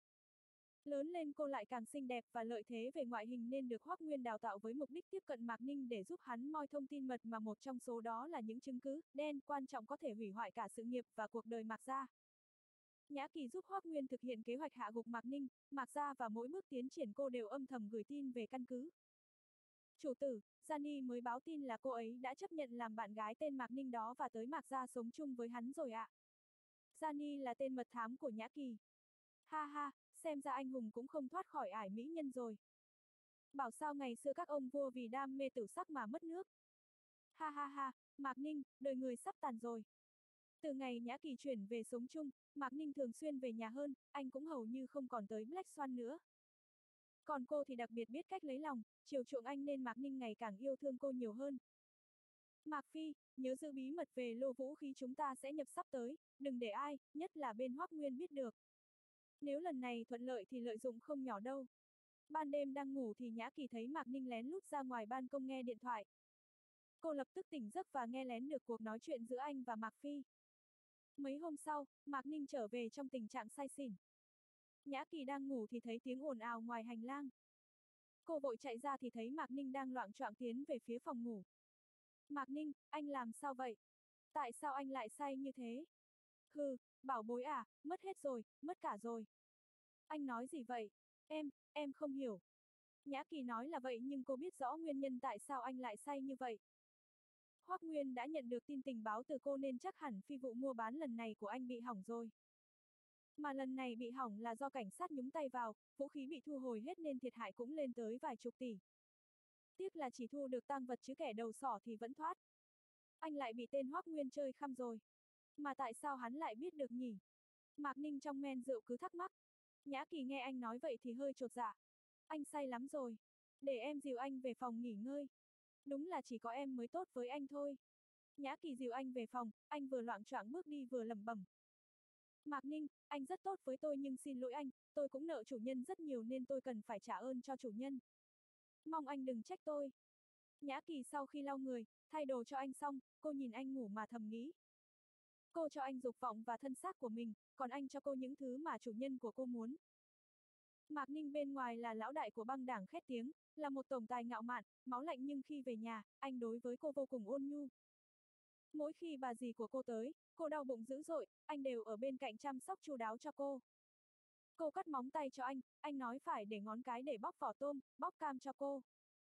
Lớn lên cô lại càng xinh đẹp và lợi thế về ngoại hình nên được Hoắc Nguyên đào tạo với mục đích tiếp cận Mạc Ninh để giúp hắn moi thông tin mật mà một trong số đó là những chứng cứ đen quan trọng có thể hủy hoại cả sự nghiệp và cuộc đời Mạc gia. Nhã Kỳ giúp Hoắc Nguyên thực hiện kế hoạch hạ gục Mạc Ninh, Mạc gia và mỗi bước tiến triển cô đều âm thầm gửi tin về căn cứ. Chủ tử, Gianni mới báo tin là cô ấy đã chấp nhận làm bạn gái tên Mạc Ninh đó và tới Mạc gia sống chung với hắn rồi ạ. Gianni là tên mật thám của Nhã Kỳ. Ha ha, xem ra anh hùng cũng không thoát khỏi ải mỹ nhân rồi. Bảo sao ngày xưa các ông vua vì đam mê tửu sắc mà mất nước. Ha ha ha, Mạc Ninh, đời người sắp tàn rồi. Từ ngày Nhã Kỳ chuyển về sống chung, Mạc Ninh thường xuyên về nhà hơn, anh cũng hầu như không còn tới Black Swan nữa. Còn cô thì đặc biệt biết cách lấy lòng, chiều chuộng anh nên Mạc Ninh ngày càng yêu thương cô nhiều hơn. Mạc Phi, nhớ giữ bí mật về lô vũ khí chúng ta sẽ nhập sắp tới, đừng để ai, nhất là bên Hoắc Nguyên biết được. Nếu lần này thuận lợi thì lợi dụng không nhỏ đâu. Ban đêm đang ngủ thì Nhã Kỳ thấy Mạc Ninh lén lút ra ngoài ban công nghe điện thoại. Cô lập tức tỉnh giấc và nghe lén được cuộc nói chuyện giữa anh và Mạc Phi. Mấy hôm sau, Mạc Ninh trở về trong tình trạng say xỉn. Nhã Kỳ đang ngủ thì thấy tiếng ồn ào ngoài hành lang. Cô vội chạy ra thì thấy Mạc Ninh đang loạng choạng tiến về phía phòng ngủ. Mạc Ninh, anh làm sao vậy? Tại sao anh lại say như thế? Hừ, bảo bối à, mất hết rồi, mất cả rồi. Anh nói gì vậy? Em, em không hiểu. Nhã Kỳ nói là vậy nhưng cô biết rõ nguyên nhân tại sao anh lại say như vậy. Hoắc Nguyên đã nhận được tin tình báo từ cô nên chắc hẳn phi vụ mua bán lần này của anh bị hỏng rồi. Mà lần này bị hỏng là do cảnh sát nhúng tay vào, vũ khí bị thu hồi hết nên thiệt hại cũng lên tới vài chục tỷ. Tiếc là chỉ thu được tang vật chứ kẻ đầu sỏ thì vẫn thoát. Anh lại bị tên Hoắc Nguyên chơi khăm rồi. Mà tại sao hắn lại biết được nhỉ? Mạc Ninh trong men rượu cứ thắc mắc. Nhã Kỳ nghe anh nói vậy thì hơi chột dạ. Anh say lắm rồi. Để em dìu anh về phòng nghỉ ngơi. Đúng là chỉ có em mới tốt với anh thôi. Nhã Kỳ dìu anh về phòng, anh vừa loạng choạng bước đi vừa lẩm bẩm. Mạc Ninh, anh rất tốt với tôi nhưng xin lỗi anh, tôi cũng nợ chủ nhân rất nhiều nên tôi cần phải trả ơn cho chủ nhân. Mong anh đừng trách tôi. Nhã Kỳ sau khi lau người, thay đồ cho anh xong, cô nhìn anh ngủ mà thầm nghĩ. Cô cho anh dục vọng và thân xác của mình, còn anh cho cô những thứ mà chủ nhân của cô muốn. Mạc Ninh bên ngoài là lão đại của băng đảng khét tiếng, là một tổng tài ngạo mạn, máu lạnh nhưng khi về nhà, anh đối với cô vô cùng ôn nhu. Mỗi khi bà dì của cô tới, cô đau bụng dữ dội, anh đều ở bên cạnh chăm sóc chu đáo cho cô. Cô cắt móng tay cho anh, anh nói phải để ngón cái để bóc vỏ tôm, bóc cam cho cô.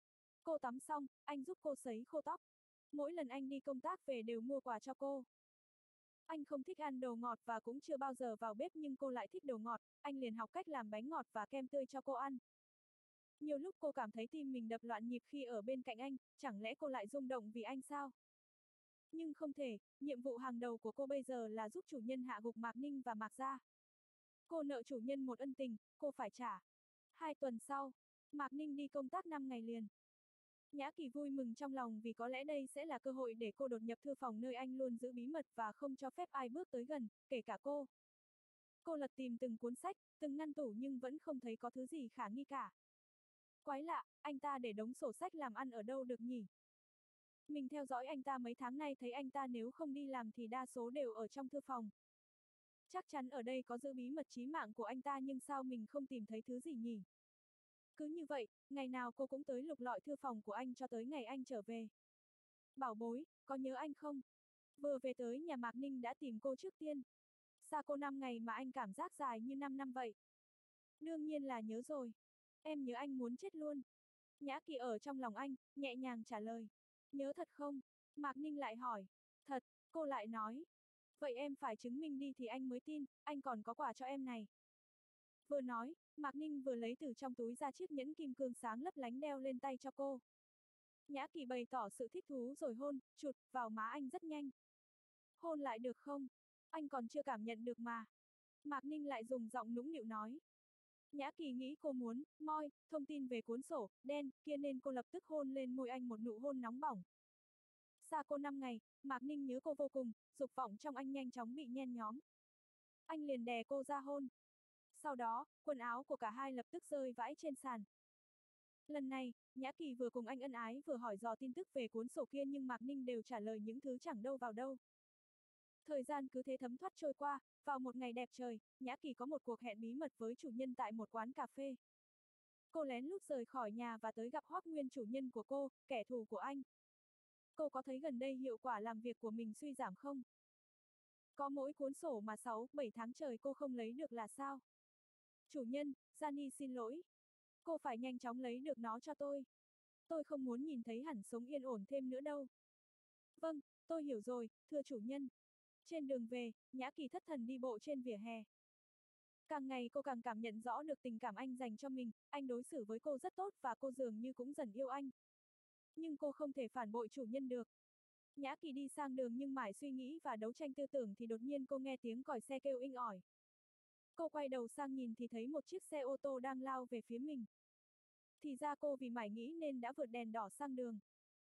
Cô tắm xong, anh giúp cô sấy khô tóc. Mỗi lần anh đi công tác về đều mua quà cho cô. Anh không thích ăn đồ ngọt và cũng chưa bao giờ vào bếp nhưng cô lại thích đồ ngọt, anh liền học cách làm bánh ngọt và kem tươi cho cô ăn. Nhiều lúc cô cảm thấy tim mình đập loạn nhịp khi ở bên cạnh anh, chẳng lẽ cô lại rung động vì anh sao? Nhưng không thể, nhiệm vụ hàng đầu của cô bây giờ là giúp chủ nhân hạ gục Mạc Ninh và Mạc Gia. Cô nợ chủ nhân một ân tình, cô phải trả. Hai tuần sau, Mạc Ninh đi công tác năm ngày liền. Nhã Kỳ vui mừng trong lòng vì có lẽ đây sẽ là cơ hội để cô đột nhập thư phòng nơi anh luôn giữ bí mật và không cho phép ai bước tới gần, kể cả cô. Cô lật tìm từng cuốn sách, từng ngăn tủ nhưng vẫn không thấy có thứ gì khả nghi cả. Quái lạ, anh ta để đống sổ sách làm ăn ở đâu được nhỉ? Mình theo dõi anh ta mấy tháng nay thấy anh ta nếu không đi làm thì đa số đều ở trong thư phòng. Chắc chắn ở đây có giữ bí mật chí mạng của anh ta nhưng sao mình không tìm thấy thứ gì nhỉ? Cứ như vậy, ngày nào cô cũng tới lục lọi thư phòng của anh cho tới ngày anh trở về. Bảo bối, có nhớ anh không? Vừa về tới nhà Mạc Ninh đã tìm cô trước tiên. Xa cô năm ngày mà anh cảm giác dài như năm năm vậy. Đương nhiên là nhớ rồi. Em nhớ anh muốn chết luôn. Nhã Kỳ ở trong lòng anh, nhẹ nhàng trả lời. Nhớ thật không? Mạc Ninh lại hỏi. Thật, cô lại nói. Vậy em phải chứng minh đi thì anh mới tin, anh còn có quà cho em này. Vừa nói, Mạc Ninh vừa lấy từ trong túi ra chiếc nhẫn kim cương sáng lấp lánh đeo lên tay cho cô. Nhã Kỳ bày tỏ sự thích thú rồi hôn, chụt, vào má anh rất nhanh. Hôn lại được không? Anh còn chưa cảm nhận được mà. Mạc Ninh lại dùng giọng nũng nịu nói. Nhã Kỳ nghĩ cô muốn, moi, thông tin về cuốn sổ, đen, kia nên cô lập tức hôn lên môi anh một nụ hôn nóng bỏng. Xa cô năm ngày, Mạc Ninh nhớ cô vô cùng, dục vọng trong anh nhanh chóng bị nhen nhóm. Anh liền đè cô ra hôn. Sau đó, quần áo của cả hai lập tức rơi vãi trên sàn. Lần này, Nhã Kỳ vừa cùng anh ân ái vừa hỏi dò tin tức về cuốn sổ kia nhưng Mạc Ninh đều trả lời những thứ chẳng đâu vào đâu. Thời gian cứ thế thấm thoát trôi qua, vào một ngày đẹp trời, Nhã Kỳ có một cuộc hẹn bí mật với chủ nhân tại một quán cà phê. Cô lén lút rời khỏi nhà và tới gặp Hoắc Nguyên chủ nhân của cô, kẻ thù của anh. Cô có thấy gần đây hiệu quả làm việc của mình suy giảm không? Có mỗi cuốn sổ mà sáu, bảy tháng trời cô không lấy được là sao? Chủ nhân, Gianni xin lỗi. Cô phải nhanh chóng lấy được nó cho tôi. Tôi không muốn nhìn thấy hẳn sống yên ổn thêm nữa đâu. Vâng, tôi hiểu rồi, thưa chủ nhân. Trên đường về, Nhã Kỳ thất thần đi bộ trên vỉa hè. Càng ngày cô càng cảm nhận rõ được tình cảm anh dành cho mình, anh đối xử với cô rất tốt và cô dường như cũng dần yêu anh. Nhưng cô không thể phản bội chủ nhân được. Nhã Kỳ đi sang đường nhưng mãi suy nghĩ và đấu tranh tư tưởng thì đột nhiên cô nghe tiếng còi xe kêu inh ỏi. Cô quay đầu sang nhìn thì thấy một chiếc xe ô tô đang lao về phía mình. Thì ra cô vì mải nghĩ nên đã vượt đèn đỏ sang đường.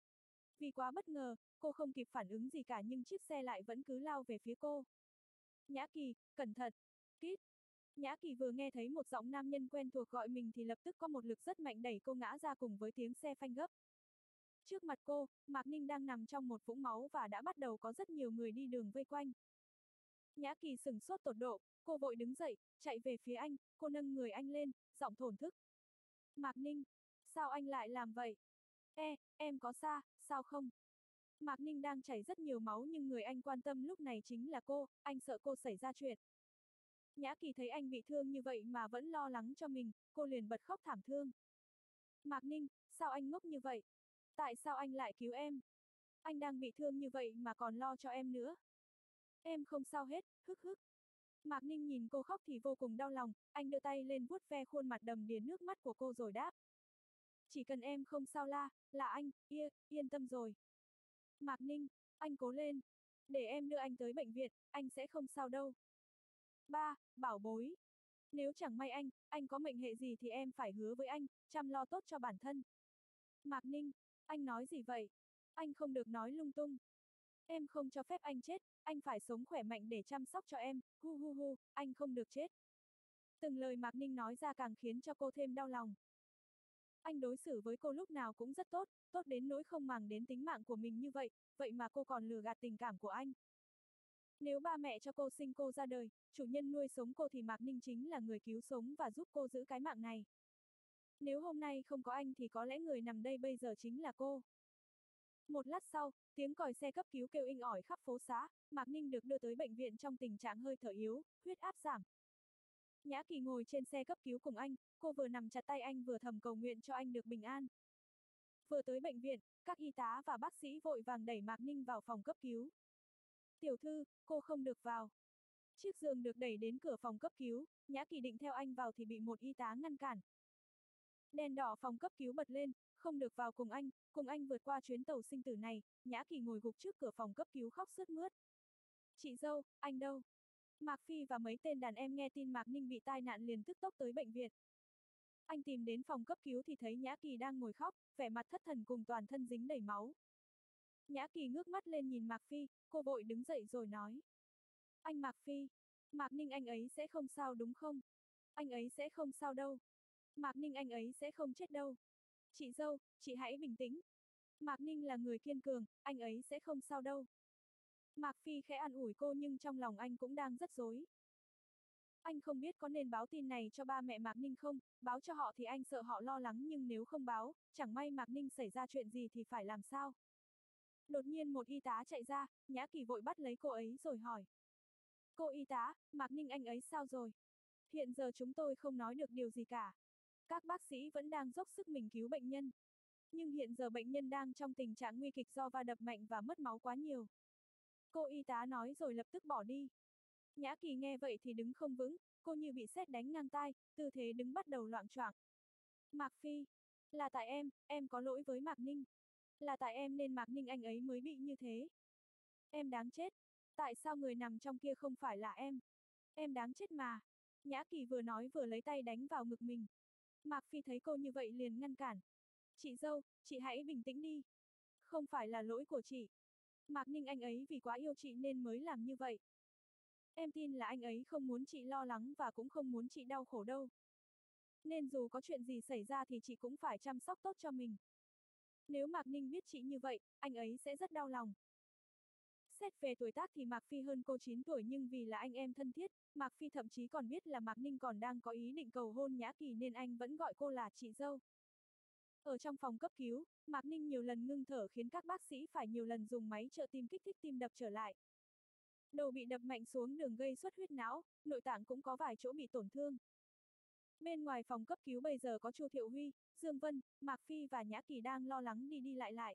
Vì quá bất ngờ, cô không kịp phản ứng gì cả nhưng chiếc xe lại vẫn cứ lao về phía cô. Nhã Kỳ, cẩn thận! Kít! Nhã Kỳ vừa nghe thấy một giọng nam nhân quen thuộc gọi mình thì lập tức có một lực rất mạnh đẩy cô ngã ra cùng với tiếng xe phanh gấp. Trước mặt cô, Mạc Ninh đang nằm trong một vũng máu và đã bắt đầu có rất nhiều người đi đường vây quanh. Nhã Kỳ sửng sốt tột độ, cô vội đứng dậy, chạy về phía anh, cô nâng người anh lên, giọng thổn thức. Mạc Ninh, sao anh lại làm vậy? Ê, em có sao, sao không? Mạc Ninh đang chảy rất nhiều máu nhưng người anh quan tâm lúc này chính là cô, anh sợ cô xảy ra chuyện. Nhã Kỳ thấy anh bị thương như vậy mà vẫn lo lắng cho mình, cô liền bật khóc thảm thương. Mạc Ninh, sao anh ngốc như vậy? Tại sao anh lại cứu em? Anh đang bị thương như vậy mà còn lo cho em nữa. Em không sao hết, hức hức. Mạc Ninh nhìn cô khóc thì vô cùng đau lòng, anh đưa tay lên vuốt ve khuôn mặt đầm đìa nước mắt của cô rồi đáp. Chỉ cần em không sao la, là anh, yên, yên tâm rồi. Mạc Ninh, anh cố lên. Để em đưa anh tới bệnh viện, anh sẽ không sao đâu. Ba, bảo bối. Nếu chẳng may anh, anh có mệnh hệ gì thì em phải hứa với anh, chăm lo tốt cho bản thân. Mạc Ninh, anh nói gì vậy? Anh không được nói lung tung. Em không cho phép anh chết, anh phải sống khỏe mạnh để chăm sóc cho em, hu hu hu, anh không được chết. Từng lời Mạc Ninh nói ra càng khiến cho cô thêm đau lòng. Anh đối xử với cô lúc nào cũng rất tốt, tốt đến nỗi không màng đến tính mạng của mình như vậy, vậy mà cô còn lừa gạt tình cảm của anh. Nếu ba mẹ cho cô sinh cô ra đời, chủ nhân nuôi sống cô thì Mạc Ninh chính là người cứu sống và giúp cô giữ cái mạng này. Nếu hôm nay không có anh thì có lẽ người nằm đây bây giờ chính là cô. Một lát sau, tiếng còi xe cấp cứu kêu inh ỏi khắp phố xá, Mạc Ninh được đưa tới bệnh viện trong tình trạng hơi thở yếu, huyết áp giảm. Nhã Kỳ ngồi trên xe cấp cứu cùng anh, cô vừa nằm chặt tay anh vừa thầm cầu nguyện cho anh được bình an. Vừa tới bệnh viện, các y tá và bác sĩ vội vàng đẩy Mạc Ninh vào phòng cấp cứu. Tiểu thư, cô không được vào. Chiếc giường được đẩy đến cửa phòng cấp cứu, Nhã Kỳ định theo anh vào thì bị một y tá ngăn cản. Đèn đỏ phòng cấp cứu bật lên, không được vào cùng anh, cùng anh vượt qua chuyến tàu sinh tử này, Nhã Kỳ ngồi gục trước cửa phòng cấp cứu khóc sướt mướt. Chị dâu, anh đâu? Mạc Phi và mấy tên đàn em nghe tin Mạc Ninh bị tai nạn liền tức tốc tới bệnh viện. Anh tìm đến phòng cấp cứu thì thấy Nhã Kỳ đang ngồi khóc, vẻ mặt thất thần cùng toàn thân dính đầy máu. Nhã Kỳ ngước mắt lên nhìn Mạc Phi, cô vội đứng dậy rồi nói. Anh Mạc Phi, Mạc Ninh anh ấy sẽ không sao đúng không? Anh ấy sẽ không sao đâu. Mạc Ninh anh ấy sẽ không chết đâu. Chị dâu, chị hãy bình tĩnh. Mạc Ninh là người kiên cường, anh ấy sẽ không sao đâu. Mạc Phi khẽ an ủi cô nhưng trong lòng anh cũng đang rất rối. Anh không biết có nên báo tin này cho ba mẹ Mạc Ninh không, báo cho họ thì anh sợ họ lo lắng nhưng nếu không báo, chẳng may Mạc Ninh xảy ra chuyện gì thì phải làm sao. Đột nhiên một y tá chạy ra, Nhã Kỳ vội bắt lấy cô ấy rồi hỏi. Cô y tá, Mạc Ninh anh ấy sao rồi? Hiện giờ chúng tôi không nói được điều gì cả. Các bác sĩ vẫn đang dốc sức mình cứu bệnh nhân. Nhưng hiện giờ bệnh nhân đang trong tình trạng nguy kịch do va đập mạnh và mất máu quá nhiều. Cô y tá nói rồi lập tức bỏ đi. Nhã Kỳ nghe vậy thì đứng không vững, cô như bị sét đánh ngang tai, tư thế đứng bắt đầu loạng choạng. Mạc Phi, là tại em, em có lỗi với Mạc Ninh. Là tại em nên Mạc Ninh anh ấy mới bị như thế. Em đáng chết. Tại sao người nằm trong kia không phải là em? Em đáng chết mà. Nhã Kỳ vừa nói vừa lấy tay đánh vào ngực mình. Mạc Phi thấy cô như vậy liền ngăn cản. Chị dâu, chị hãy bình tĩnh đi. Không phải là lỗi của chị. Mạc Ninh anh ấy vì quá yêu chị nên mới làm như vậy. Em tin là anh ấy không muốn chị lo lắng và cũng không muốn chị đau khổ đâu. Nên dù có chuyện gì xảy ra thì chị cũng phải chăm sóc tốt cho mình. Nếu Mạc Ninh biết chị như vậy, anh ấy sẽ rất đau lòng. Xét về tuổi tác thì Mạc Phi hơn cô chín tuổi nhưng vì là anh em thân thiết, Mạc Phi thậm chí còn biết là Mạc Ninh còn đang có ý định cầu hôn Nhã Kỳ nên anh vẫn gọi cô là chị dâu. Ở trong phòng cấp cứu, Mạc Ninh nhiều lần ngưng thở khiến các bác sĩ phải nhiều lần dùng máy trợ tim kích thích tim đập trở lại. Đầu bị đập mạnh xuống đường gây xuất huyết não, nội tạng cũng có vài chỗ bị tổn thương. Bên ngoài phòng cấp cứu bây giờ có Chu Thiệu Huy, Dương Vân, Mạc Phi và Nhã Kỳ đang lo lắng đi đi lại lại.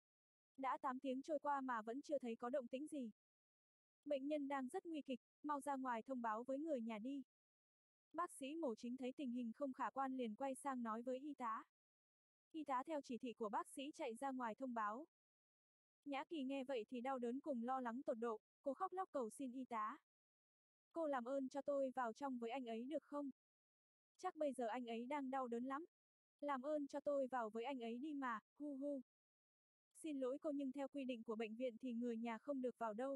Đã tám tiếng trôi qua mà vẫn chưa thấy có động tĩnh gì. Bệnh nhân đang rất nguy kịch, mau ra ngoài thông báo với người nhà đi. Bác sĩ mổ chính thấy tình hình không khả quan liền quay sang nói với y tá. Y tá theo chỉ thị của bác sĩ chạy ra ngoài thông báo. Nhã Kỳ nghe vậy thì đau đớn cùng lo lắng tột độ, cô khóc lóc cầu xin y tá. Cô làm ơn cho tôi vào trong với anh ấy được không? Chắc bây giờ anh ấy đang đau đớn lắm. Làm ơn cho tôi vào với anh ấy đi mà, hu hu. Xin lỗi cô nhưng theo quy định của bệnh viện thì người nhà không được vào đâu.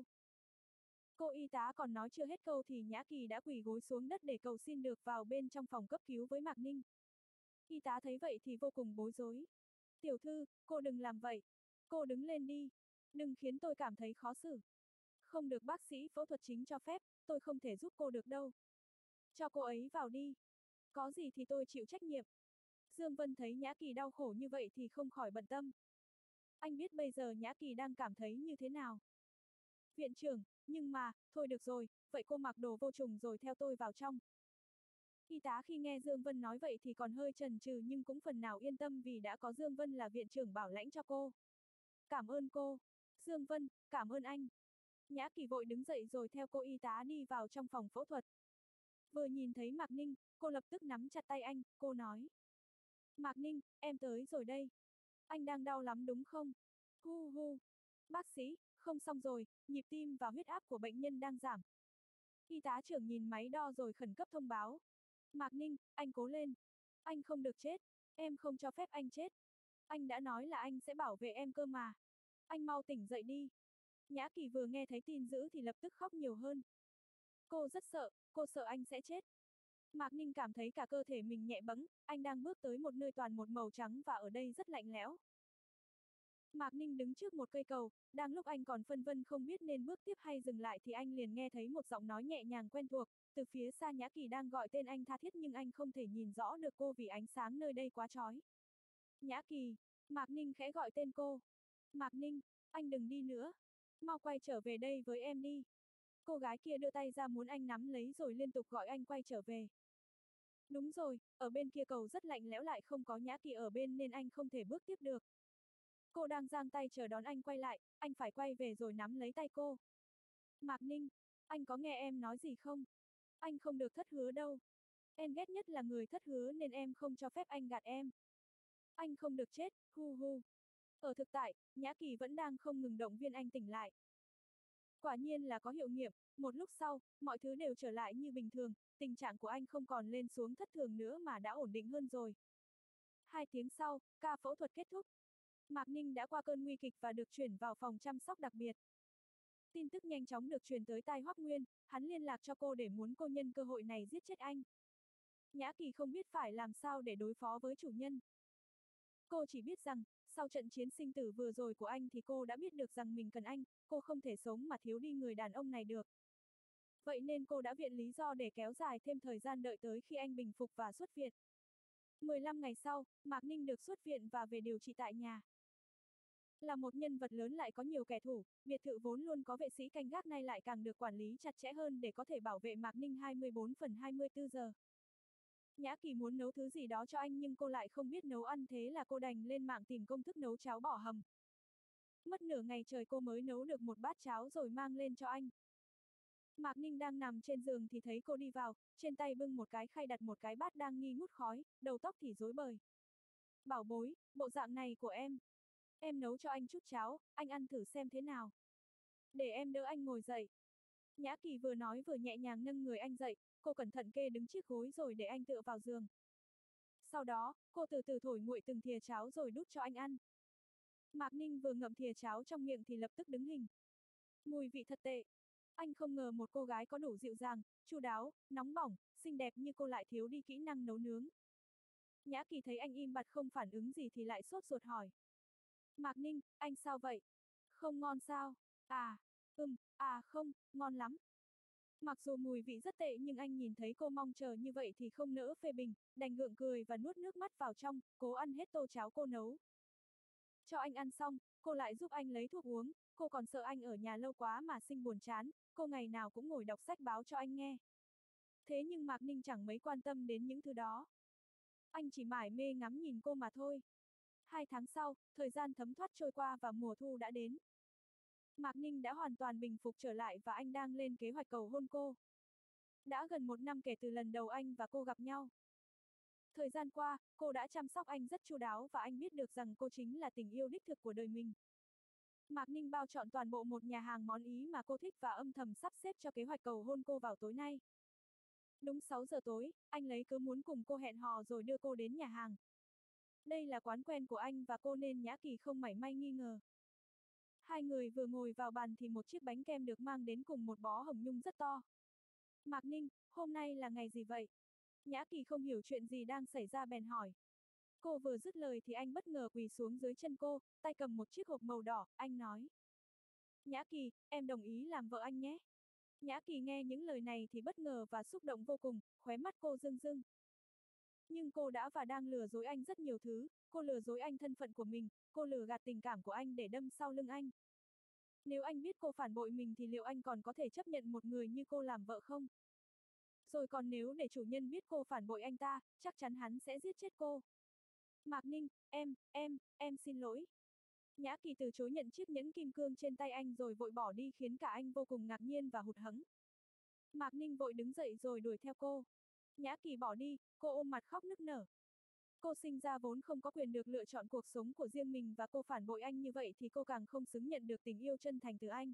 Cô y tá còn nói chưa hết câu thì Nhã Kỳ đã quỳ gối xuống đất để cầu xin được vào bên trong phòng cấp cứu với Mạc Ninh. Y tá thấy vậy thì vô cùng bối rối. Tiểu thư, cô đừng làm vậy. Cô đứng lên đi. Đừng khiến tôi cảm thấy khó xử. Không được bác sĩ phẫu thuật chính cho phép, tôi không thể giúp cô được đâu. Cho cô ấy vào đi. Có gì thì tôi chịu trách nhiệm. Dương Vân thấy Nhã Kỳ đau khổ như vậy thì không khỏi bận tâm. Anh biết bây giờ Nhã Kỳ đang cảm thấy như thế nào. Viện trưởng, nhưng mà, thôi được rồi, vậy cô mặc đồ vô trùng rồi theo tôi vào trong. Y tá khi nghe Dương Vân nói vậy thì còn hơi chần chừ nhưng cũng phần nào yên tâm vì đã có Dương Vân là viện trưởng bảo lãnh cho cô. Cảm ơn cô. Dương Vân, cảm ơn anh. Nhã Kỳ vội đứng dậy rồi theo cô y tá đi vào trong phòng phẫu thuật. Vừa nhìn thấy Mạc Ninh, cô lập tức nắm chặt tay anh, cô nói. Mạc Ninh, em tới rồi đây. Anh đang đau lắm đúng không? Hu hu. Bác sĩ, không xong rồi, nhịp tim và huyết áp của bệnh nhân đang giảm. Y tá trưởng nhìn máy đo rồi khẩn cấp thông báo. Mạc Ninh, anh cố lên. Anh không được chết. Em không cho phép anh chết. Anh đã nói là anh sẽ bảo vệ em cơ mà. Anh mau tỉnh dậy đi. Nhã Kỳ vừa nghe thấy tin dữ thì lập tức khóc nhiều hơn. Cô rất sợ, cô sợ anh sẽ chết. Mạc Ninh cảm thấy cả cơ thể mình nhẹ bẫng, anh đang bước tới một nơi toàn một màu trắng và ở đây rất lạnh lẽo. Mạc Ninh đứng trước một cây cầu, đang lúc anh còn phân vân không biết nên bước tiếp hay dừng lại thì anh liền nghe thấy một giọng nói nhẹ nhàng quen thuộc, từ phía xa Nhã Kỳ đang gọi tên anh tha thiết nhưng anh không thể nhìn rõ được cô vì ánh sáng nơi đây quá chói. Nhã Kỳ, Mạc Ninh khẽ gọi tên cô. Mạc Ninh, anh đừng đi nữa. Mau quay trở về đây với em đi. Cô gái kia đưa tay ra muốn anh nắm lấy rồi liên tục gọi anh quay trở về. Đúng rồi, ở bên kia cầu rất lạnh lẽo lại không có Nhã Kỳ ở bên nên anh không thể bước tiếp được. Cô đang giang tay chờ đón anh quay lại, anh phải quay về rồi nắm lấy tay cô. Mạc Ninh, anh có nghe em nói gì không? Anh không được thất hứa đâu. Em ghét nhất là người thất hứa nên em không cho phép anh gạt em. Anh không được chết, hu hu. Ở thực tại, Nhã Kỳ vẫn đang không ngừng động viên anh tỉnh lại. Quả nhiên là có hiệu nghiệm, một lúc sau, mọi thứ đều trở lại như bình thường, tình trạng của anh không còn lên xuống thất thường nữa mà đã ổn định hơn rồi. Hai tiếng sau, ca phẫu thuật kết thúc. Mạc Ninh đã qua cơn nguy kịch và được chuyển vào phòng chăm sóc đặc biệt. Tin tức nhanh chóng được truyền tới tai Hoắc Nguyên, hắn liên lạc cho cô để muốn cô nhân cơ hội này giết chết anh. Nhã Kỳ không biết phải làm sao để đối phó với chủ nhân. Cô chỉ biết rằng, sau trận chiến sinh tử vừa rồi của anh thì cô đã biết được rằng mình cần anh, cô không thể sống mà thiếu đi người đàn ông này được. Vậy nên cô đã viện lý do để kéo dài thêm thời gian đợi tới khi anh bình phục và xuất viện. mười lăm ngày sau, Mạc Ninh được xuất viện và về điều trị tại nhà. Là một nhân vật lớn lại có nhiều kẻ thù, biệt thự vốn luôn có vệ sĩ canh gác nay lại càng được quản lý chặt chẽ hơn để có thể bảo vệ Mạc Ninh hai mươi bốn phần hai mươi tư giờ. Nhã Kỳ muốn nấu thứ gì đó cho anh nhưng cô lại không biết nấu ăn thế là cô đành lên mạng tìm công thức nấu cháo bò hầm. Mất nửa ngày trời cô mới nấu được một bát cháo rồi mang lên cho anh. Mạc Ninh đang nằm trên giường thì thấy cô đi vào, trên tay bưng một cái khay đặt một cái bát đang nghi ngút khói, đầu tóc thì rối bời. Bảo bối, bộ dạng này của em. Em nấu cho anh chút cháo, anh ăn thử xem thế nào. Để em đỡ anh ngồi dậy. Nhã Kỳ vừa nói vừa nhẹ nhàng nâng người anh dậy, cô cẩn thận kê đứng chiếc gối rồi để anh tựa vào giường. Sau đó, cô từ từ thổi nguội từng thìa cháo rồi đút cho anh ăn. Mạc Ninh vừa ngậm thìa cháo trong miệng thì lập tức đứng hình. Mùi vị thật tệ. Anh không ngờ một cô gái có đủ dịu dàng, chu đáo, nóng bỏng, xinh đẹp như cô lại thiếu đi kỹ năng nấu nướng. Nhã Kỳ thấy anh im bặt không phản ứng gì thì lại sốt ruột hỏi. Mạc Ninh, anh sao vậy? Không ngon sao? À, ừm, à không, ngon lắm. Mặc dù mùi vị rất tệ nhưng anh nhìn thấy cô mong chờ như vậy thì không nỡ phê bình, đành gượng cười và nuốt nước mắt vào trong, cố ăn hết tô cháo cô nấu. Cho anh ăn xong, cô lại giúp anh lấy thuốc uống, cô còn sợ anh ở nhà lâu quá mà sinh buồn chán, cô ngày nào cũng ngồi đọc sách báo cho anh nghe. Thế nhưng Mạc Ninh chẳng mấy quan tâm đến những thứ đó. Anh chỉ mải mê ngắm nhìn cô mà thôi. Hai tháng sau, thời gian thấm thoát trôi qua và mùa thu đã đến. Mạc Ninh đã hoàn toàn bình phục trở lại và anh đang lên kế hoạch cầu hôn cô. Đã gần một năm kể từ lần đầu anh và cô gặp nhau. Thời gian qua, cô đã chăm sóc anh rất chu đáo và anh biết được rằng cô chính là tình yêu đích thực của đời mình. Mạc Ninh bao chọn toàn bộ một nhà hàng món Ý mà cô thích và âm thầm sắp xếp cho kế hoạch cầu hôn cô vào tối nay. Đúng sáu giờ tối, anh lấy cớ muốn cùng cô hẹn hò rồi đưa cô đến nhà hàng. Đây là quán quen của anh và cô nên Nhã Kỳ không mảy may nghi ngờ. Hai người vừa ngồi vào bàn thì một chiếc bánh kem được mang đến cùng một bó hồng nhung rất to. Mạc Ninh, hôm nay là ngày gì vậy? Nhã Kỳ không hiểu chuyện gì đang xảy ra bèn hỏi. Cô vừa dứt lời thì anh bất ngờ quỳ xuống dưới chân cô, tay cầm một chiếc hộp màu đỏ, anh nói. Nhã Kỳ, em đồng ý làm vợ anh nhé. Nhã Kỳ nghe những lời này thì bất ngờ và xúc động vô cùng, khóe mắt cô rưng rưng. Nhưng cô đã và đang lừa dối anh rất nhiều thứ, cô lừa dối anh thân phận của mình, cô lừa gạt tình cảm của anh để đâm sau lưng anh. Nếu anh biết cô phản bội mình thì liệu anh còn có thể chấp nhận một người như cô làm vợ không? Rồi còn nếu để chủ nhân biết cô phản bội anh ta, chắc chắn hắn sẽ giết chết cô. Mạc Ninh, em, em, em xin lỗi. Nhã Kỳ từ chối nhận chiếc nhẫn kim cương trên tay anh rồi vội bỏ đi khiến cả anh vô cùng ngạc nhiên và hụt hẫng. Mạc Ninh vội đứng dậy rồi đuổi theo cô. Nhã Kỳ bỏ đi, cô ôm mặt khóc nức nở. Cô sinh ra vốn không có quyền được lựa chọn cuộc sống của riêng mình và cô phản bội anh như vậy thì cô càng không xứng nhận được tình yêu chân thành từ anh.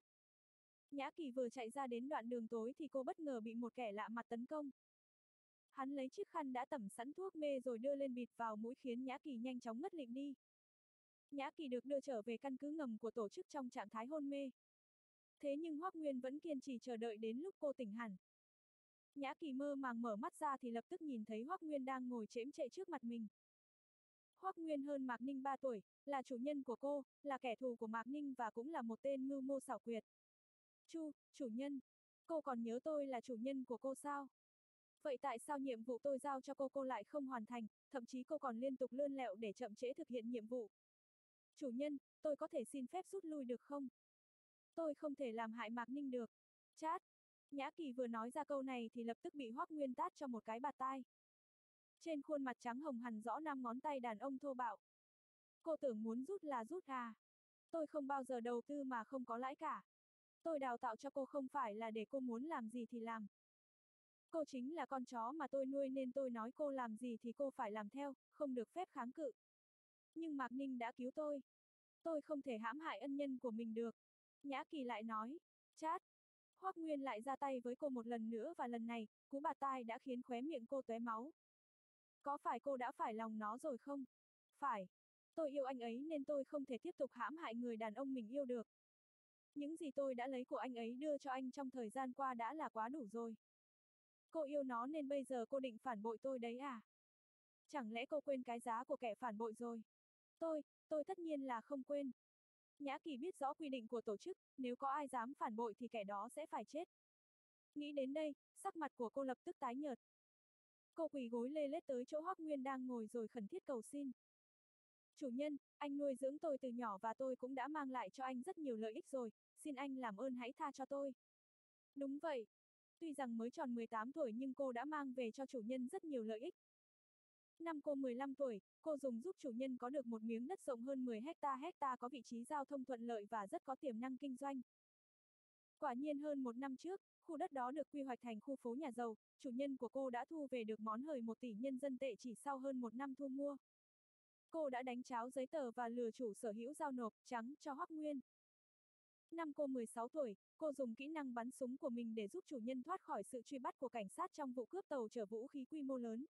Nhã Kỳ vừa chạy ra đến đoạn đường tối thì cô bất ngờ bị một kẻ lạ mặt tấn công. Hắn lấy chiếc khăn đã tẩm sẵn thuốc mê rồi đưa lên bịt vào mũi khiến Nhã Kỳ nhanh chóng ngất lịm đi. Nhã Kỳ được đưa trở về căn cứ ngầm của tổ chức trong trạng thái hôn mê. Thế nhưng Hoắc Nguyên vẫn kiên trì chờ đợi đến lúc cô tỉnh hẳn. Nhã Kỳ mơ màng mở mắt ra thì lập tức nhìn thấy Hoắc Nguyên đang ngồi chễm chệ trước mặt mình. Hoắc Nguyên hơn Mạc Ninh ba tuổi, là chủ nhân của cô, là kẻ thù của Mạc Ninh và cũng là một tên mưu mô xảo quyệt. Chu, chủ nhân, cô còn nhớ tôi là chủ nhân của cô sao? Vậy tại sao nhiệm vụ tôi giao cho cô cô lại không hoàn thành, thậm chí cô còn liên tục lươn lẹo để chậm trễ thực hiện nhiệm vụ? Chủ nhân, tôi có thể xin phép rút lui được không? Tôi không thể làm hại Mạc Ninh được. Chát! Nhã Kỳ vừa nói ra câu này thì lập tức bị Hoắc Nguyên tát cho một cái bạt tai. Trên khuôn mặt trắng hồng hằn rõ năm ngón tay đàn ông thô bạo. Cô tưởng muốn rút là rút à? Tôi không bao giờ đầu tư mà không có lãi cả. Tôi đào tạo cho cô không phải là để cô muốn làm gì thì làm. Cô chính là con chó mà tôi nuôi nên tôi nói cô làm gì thì cô phải làm theo, không được phép kháng cự. Nhưng Mạc Ninh đã cứu tôi. Tôi không thể hãm hại ân nhân của mình được. Nhã Kỳ lại nói. Chát! Hoắc Nguyên lại ra tay với cô một lần nữa và lần này, cú bạt tai đã khiến khóe miệng cô tóe máu. Có phải cô đã phải lòng nó rồi không? Phải. Tôi yêu anh ấy nên tôi không thể tiếp tục hãm hại người đàn ông mình yêu được. Những gì tôi đã lấy của anh ấy đưa cho anh trong thời gian qua đã là quá đủ rồi. Cô yêu nó nên bây giờ cô định phản bội tôi đấy à? Chẳng lẽ cô quên cái giá của kẻ phản bội rồi? Tôi, tôi tất nhiên là không quên. Nhã Kỳ biết rõ quy định của tổ chức, nếu có ai dám phản bội thì kẻ đó sẽ phải chết. Nghĩ đến đây, sắc mặt của cô lập tức tái nhợt. Cô quỳ gối lê lết tới chỗ Hoắc Nguyên đang ngồi rồi khẩn thiết cầu xin. Chủ nhân, anh nuôi dưỡng tôi từ nhỏ và tôi cũng đã mang lại cho anh rất nhiều lợi ích rồi, xin anh làm ơn hãy tha cho tôi. Đúng vậy. Tuy rằng mới tròn mười tám tuổi nhưng cô đã mang về cho chủ nhân rất nhiều lợi ích. Năm cô mười lăm tuổi, cô dùng giúp chủ nhân có được một miếng đất rộng hơn mười hecta hecta có vị trí giao thông thuận lợi và rất có tiềm năng kinh doanh. Quả nhiên hơn một năm trước, khu đất đó được quy hoạch thành khu phố nhà giàu, chủ nhân của cô đã thu về được món hời một tỷ nhân dân tệ chỉ sau hơn một năm thu mua. Cô đã đánh tráo giấy tờ và lừa chủ sở hữu giao nộp trắng cho Hoắc Nguyên. Năm cô mười sáu tuổi, cô dùng kỹ năng bắn súng của mình để giúp chủ nhân thoát khỏi sự truy bắt của cảnh sát trong vụ cướp tàu chở vũ khí quy mô lớn.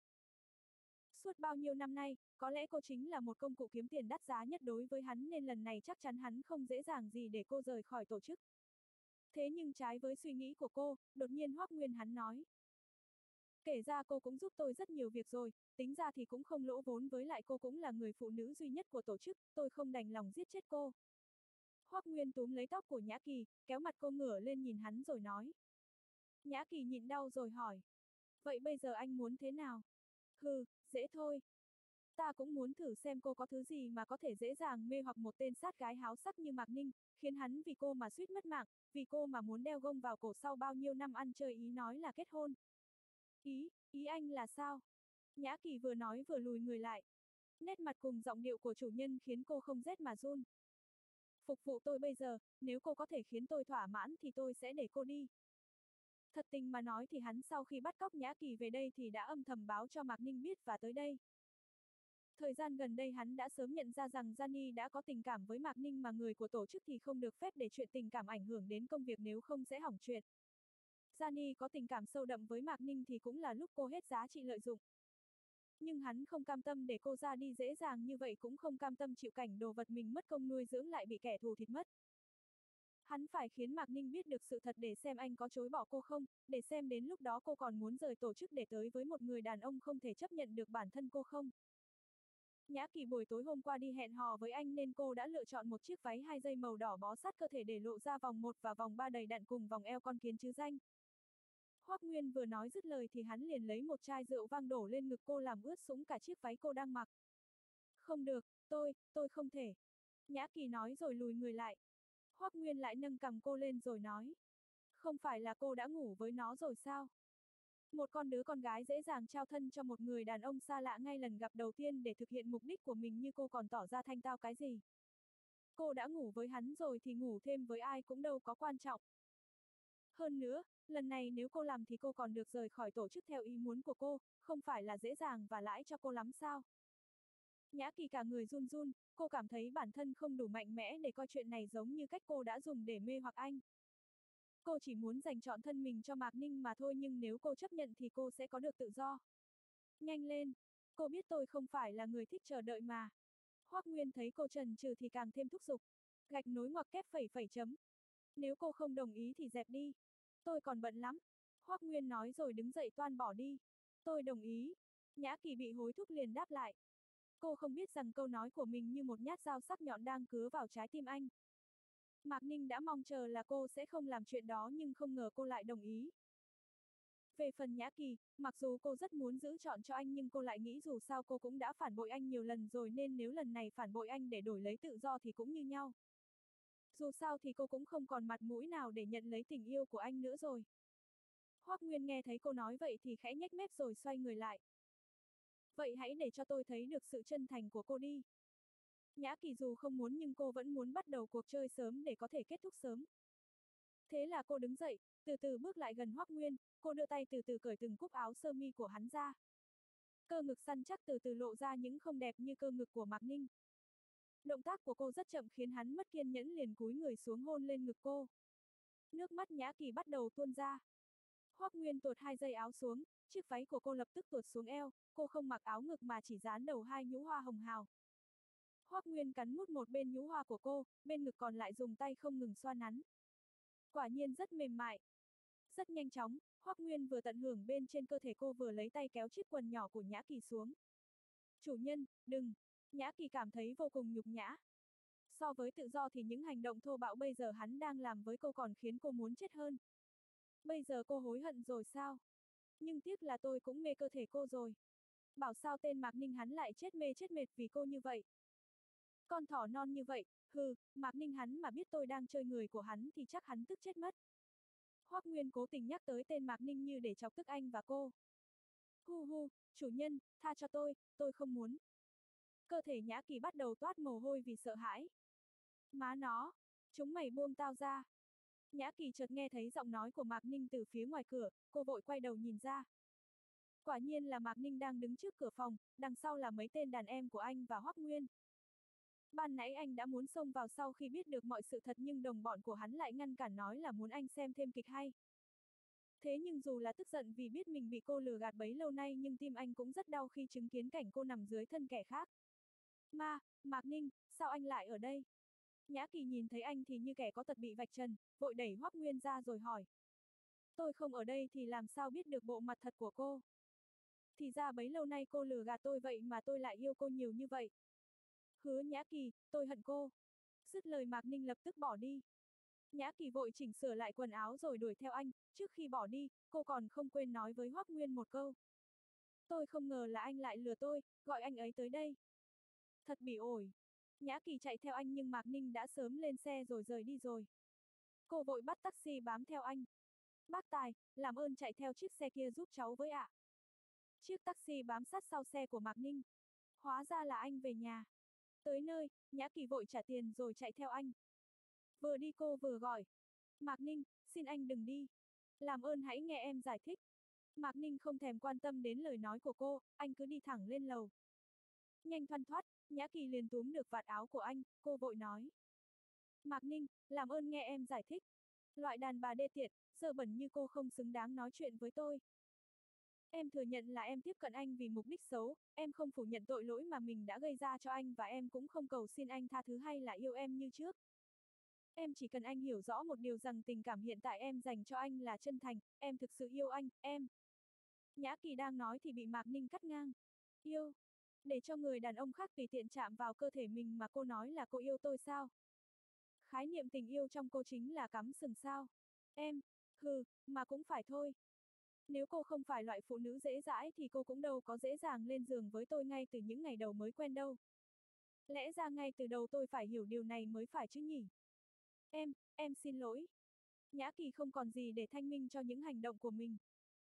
Suốt bao nhiêu năm nay, có lẽ cô chính là một công cụ kiếm tiền đắt giá nhất đối với hắn nên lần này chắc chắn hắn không dễ dàng gì để cô rời khỏi tổ chức. Thế nhưng trái với suy nghĩ của cô, đột nhiên Hoắc Nguyên hắn nói. Kể ra cô cũng giúp tôi rất nhiều việc rồi, tính ra thì cũng không lỗ vốn với lại cô cũng là người phụ nữ duy nhất của tổ chức, tôi không đành lòng giết chết cô. Hoắc Nguyên túm lấy tóc của Nhã Kỳ, kéo mặt cô ngửa lên nhìn hắn rồi nói. Nhã Kỳ nhịn đau rồi hỏi. Vậy bây giờ anh muốn thế nào? Hừ, dễ thôi. Ta cũng muốn thử xem cô có thứ gì mà có thể dễ dàng mê hoặc một tên sát gái háo sắc như Mạc Ninh, khiến hắn vì cô mà suýt mất mạng, vì cô mà muốn đeo gông vào cổ sau bao nhiêu năm ăn chơi ý nói là kết hôn. Ý, ý anh là sao? Nhã Kỳ vừa nói vừa lùi người lại. Nét mặt cùng giọng điệu của chủ nhân khiến cô không rét mà run. Phục vụ tôi bây giờ, nếu cô có thể khiến tôi thỏa mãn thì tôi sẽ để cô đi. Thật tình mà nói thì hắn sau khi bắt cóc Nhã Kỳ về đây thì đã âm thầm báo cho Mạc Ninh biết và tới đây. Thời gian gần đây hắn đã sớm nhận ra rằng Gianni đã có tình cảm với Mạc Ninh mà người của tổ chức thì không được phép để chuyện tình cảm ảnh hưởng đến công việc nếu không sẽ hỏng chuyện. Gianni có tình cảm sâu đậm với Mạc Ninh thì cũng là lúc cô hết giá trị lợi dụng. Nhưng hắn không cam tâm để cô ra đi dễ dàng như vậy cũng không cam tâm chịu cảnh đồ vật mình mất công nuôi dưỡng lại bị kẻ thù thịt mất. Hắn phải khiến Mạc Ninh biết được sự thật để xem anh có chối bỏ cô không, để xem đến lúc đó cô còn muốn rời tổ chức để tới với một người đàn ông không thể chấp nhận được bản thân cô không. Nhã Kỳ buổi tối hôm qua đi hẹn hò với anh nên cô đã lựa chọn một chiếc váy hai dây màu đỏ bó sát cơ thể để lộ ra vòng một và vòng ba đầy đặn cùng vòng eo con kiến chứ danh. Hoắc Nguyên vừa nói dứt lời thì hắn liền lấy một chai rượu vang đổ lên ngực cô làm ướt sũng cả chiếc váy cô đang mặc. Không được, tôi, tôi không thể. Nhã Kỳ nói rồi lùi người lại. Hoắc Nguyên lại nâng cằm cô lên rồi nói. Không phải là cô đã ngủ với nó rồi sao? Một con đứa con gái dễ dàng trao thân cho một người đàn ông xa lạ ngay lần gặp đầu tiên để thực hiện mục đích của mình như cô còn tỏ ra thanh tao cái gì? Cô đã ngủ với hắn rồi thì ngủ thêm với ai cũng đâu có quan trọng. Hơn nữa, lần này nếu cô làm thì cô còn được rời khỏi tổ chức theo ý muốn của cô, không phải là dễ dàng và lãi cho cô lắm sao? Nhã Kỳ cả người run run, cô cảm thấy bản thân không đủ mạnh mẽ để coi chuyện này giống như cách cô đã dùng để mê hoặc anh. Cô chỉ muốn dành trọn thân mình cho Mạc Ninh mà thôi nhưng nếu cô chấp nhận thì cô sẽ có được tự do. Nhanh lên! Cô biết tôi không phải là người thích chờ đợi mà. Hoắc Nguyên thấy cô chần chừ thì càng thêm thúc giục. Gạch nối ngoặc kép phẩy phẩy chấm. Nếu cô không đồng ý thì dẹp đi. Tôi còn bận lắm. Hoắc Nguyên nói rồi đứng dậy toan bỏ đi. Tôi đồng ý. Nhã Kỳ bị hối thúc liền đáp lại. Cô không biết rằng câu nói của mình như một nhát dao sắc nhọn đang cứa vào trái tim anh. Mạc Ninh đã mong chờ là cô sẽ không làm chuyện đó nhưng không ngờ cô lại đồng ý. Về phần Nhã Kỳ, mặc dù cô rất muốn giữ chọn cho anh nhưng cô lại nghĩ dù sao cô cũng đã phản bội anh nhiều lần rồi nên nếu lần này phản bội anh để đổi lấy tự do thì cũng như nhau. Dù sao thì cô cũng không còn mặt mũi nào để nhận lấy tình yêu của anh nữa rồi. Hoắc Nguyên nghe thấy cô nói vậy thì khẽ nhếch mép rồi xoay người lại. Vậy hãy để cho tôi thấy được sự chân thành của cô đi. Nhã Kỳ dù không muốn nhưng cô vẫn muốn bắt đầu cuộc chơi sớm để có thể kết thúc sớm. Thế là cô đứng dậy, từ từ bước lại gần Hoắc Nguyên, cô đưa tay từ từ cởi từng cúc áo sơ mi của hắn ra. Cơ ngực săn chắc từ từ lộ ra những không đẹp như cơ ngực của Mạc Ninh. Động tác của cô rất chậm khiến hắn mất kiên nhẫn liền cúi người xuống hôn lên ngực cô. Nước mắt Nhã Kỳ bắt đầu tuôn ra. Hoắc Nguyên tuột hai dây áo xuống, chiếc váy của cô lập tức tuột xuống eo, cô không mặc áo ngực mà chỉ dán đầu hai nhũ hoa hồng hào. Hoắc Nguyên cắn mút một bên nhũ hoa của cô, bên ngực còn lại dùng tay không ngừng xoa nắn. Quả nhiên rất mềm mại. Rất nhanh chóng, Hoắc Nguyên vừa tận hưởng bên trên cơ thể cô vừa lấy tay kéo chiếc quần nhỏ của Nhã Kỳ xuống. Chủ nhân, đừng! Nhã Kỳ cảm thấy vô cùng nhục nhã. So với tự do thì những hành động thô bạo bây giờ hắn đang làm với cô còn khiến cô muốn chết hơn. Bây giờ cô hối hận rồi sao? Nhưng tiếc là tôi cũng mê cơ thể cô rồi. Bảo sao tên Mạc Ninh hắn lại chết mê chết mệt vì cô như vậy. Con thỏ non như vậy, hừ, Mạc Ninh hắn mà biết tôi đang chơi người của hắn thì chắc hắn tức chết mất. Hoắc Nguyên cố tình nhắc tới tên Mạc Ninh như để chọc tức anh và cô. Hu hu, chủ nhân, tha cho tôi, tôi không muốn. Cơ thể Nhã Kỳ bắt đầu toát mồ hôi vì sợ hãi. Má nó, chúng mày buông tao ra. Nhã Kỳ chợt nghe thấy giọng nói của Mạc Ninh từ phía ngoài cửa, cô vội quay đầu nhìn ra. Quả nhiên là Mạc Ninh đang đứng trước cửa phòng, đằng sau là mấy tên đàn em của anh và Hoắc Nguyên. Ban nãy anh đã muốn xông vào sau khi biết được mọi sự thật nhưng đồng bọn của hắn lại ngăn cản nói là muốn anh xem thêm kịch hay. Thế nhưng dù là tức giận vì biết mình bị cô lừa gạt bấy lâu nay nhưng tim anh cũng rất đau khi chứng kiến cảnh cô nằm dưới thân kẻ khác. Ma, Mạc Ninh, sao anh lại ở đây? Nhã Kỳ nhìn thấy anh thì như kẻ có tật bị vạch trần, vội đẩy Hoắc Nguyên ra rồi hỏi. Tôi không ở đây thì làm sao biết được bộ mặt thật của cô? Thì ra bấy lâu nay cô lừa gạt tôi vậy mà tôi lại yêu cô nhiều như vậy. Hứa Nhã Kỳ, tôi hận cô. Dứt lời Mạc Ninh lập tức bỏ đi. Nhã Kỳ vội chỉnh sửa lại quần áo rồi đuổi theo anh, trước khi bỏ đi, cô còn không quên nói với Hoắc Nguyên một câu. Tôi không ngờ là anh lại lừa tôi, gọi anh ấy tới đây. Thật bỉ ổi. Nhã Kỳ chạy theo anh nhưng Mạc Ninh đã sớm lên xe rồi rời đi rồi. Cô vội bắt taxi bám theo anh. Bác Tài, làm ơn chạy theo chiếc xe kia giúp cháu với ạ. À. Chiếc taxi bám sát sau xe của Mạc Ninh. Hóa ra là anh về nhà. Tới nơi, Nhã Kỳ vội trả tiền rồi chạy theo anh. Vừa đi cô vừa gọi. Mạc Ninh, xin anh đừng đi. Làm ơn hãy nghe em giải thích. Mạc Ninh không thèm quan tâm đến lời nói của cô, anh cứ đi thẳng lên lầu. Nhanh thoăn thoắt, Nhã Kỳ liền túm được vạt áo của anh, cô vội nói. Mạc Ninh, làm ơn nghe em giải thích. Loại đàn bà đê tiện, dơ bẩn như cô không xứng đáng nói chuyện với tôi. Em thừa nhận là em tiếp cận anh vì mục đích xấu, em không phủ nhận tội lỗi mà mình đã gây ra cho anh và em cũng không cầu xin anh tha thứ hay là yêu em như trước. Em chỉ cần anh hiểu rõ một điều rằng tình cảm hiện tại em dành cho anh là chân thành, em thực sự yêu anh, em. Nhã Kỳ đang nói thì bị Mạc Ninh cắt ngang. Yêu? Để cho người đàn ông khác tùy tiện chạm vào cơ thể mình mà cô nói là cô yêu tôi sao? Khái niệm tình yêu trong cô chính là cắm sừng sao? Em, hừ, mà cũng phải thôi. Nếu cô không phải loại phụ nữ dễ dãi thì cô cũng đâu có dễ dàng lên giường với tôi ngay từ những ngày đầu mới quen đâu. Lẽ ra ngay từ đầu tôi phải hiểu điều này mới phải chứ nhỉ? Em, em xin lỗi. Nhã Kỳ không còn gì để thanh minh cho những hành động của mình.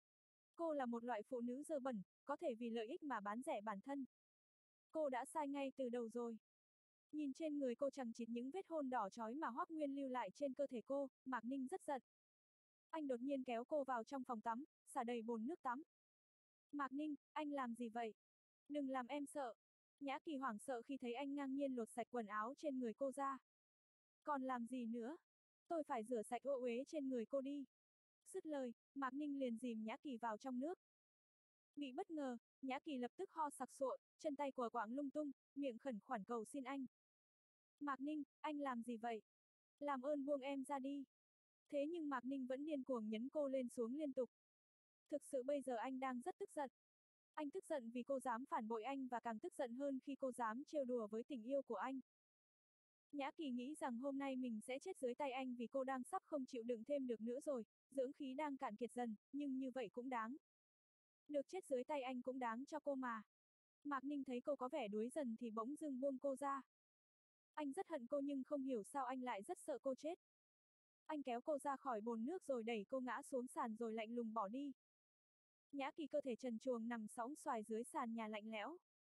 Cô là một loại phụ nữ dơ bẩn, có thể vì lợi ích mà bán rẻ bản thân. Cô đã sai ngay từ đầu rồi. Nhìn trên người cô chằng chịt những vết hôn đỏ chói mà Hoắc Nguyên lưu lại trên cơ thể cô, Mạc Ninh rất giận. Anh đột nhiên kéo cô vào trong phòng tắm, xả đầy bồn nước tắm. Mạc Ninh, anh làm gì vậy? Đừng làm em sợ. Nhã Kỳ hoảng sợ khi thấy anh ngang nhiên lột sạch quần áo trên người cô ra. Còn làm gì nữa? Tôi phải rửa sạch ô uế trên người cô đi. Dứt lời, Mạc Ninh liền dìm Nhã Kỳ vào trong nước. Bị bất ngờ, Nhã Kỳ lập tức ho sặc sụa, chân tay của quạng lung tung, miệng khẩn khoản cầu xin anh. Mạc Ninh, anh làm gì vậy? Làm ơn buông em ra đi. Thế nhưng Mạc Ninh vẫn điên cuồng nhấn cô lên xuống liên tục. Thực sự bây giờ anh đang rất tức giận. Anh tức giận vì cô dám phản bội anh và càng tức giận hơn khi cô dám trêu đùa với tình yêu của anh. Nhã Kỳ nghĩ rằng hôm nay mình sẽ chết dưới tay anh vì cô đang sắp không chịu đựng thêm được nữa rồi, dưỡng khí đang cạn kiệt dần, nhưng như vậy cũng đáng. Được chết dưới tay anh cũng đáng cho cô mà. Mạc Ninh thấy cô có vẻ đuối dần thì bỗng dưng buông cô ra. Anh rất hận cô nhưng không hiểu sao anh lại rất sợ cô chết. Anh kéo cô ra khỏi bồn nước rồi đẩy cô ngã xuống sàn rồi lạnh lùng bỏ đi. Nhã Kỳ cơ thể trần truồng nằm sõng xoài dưới sàn nhà lạnh lẽo.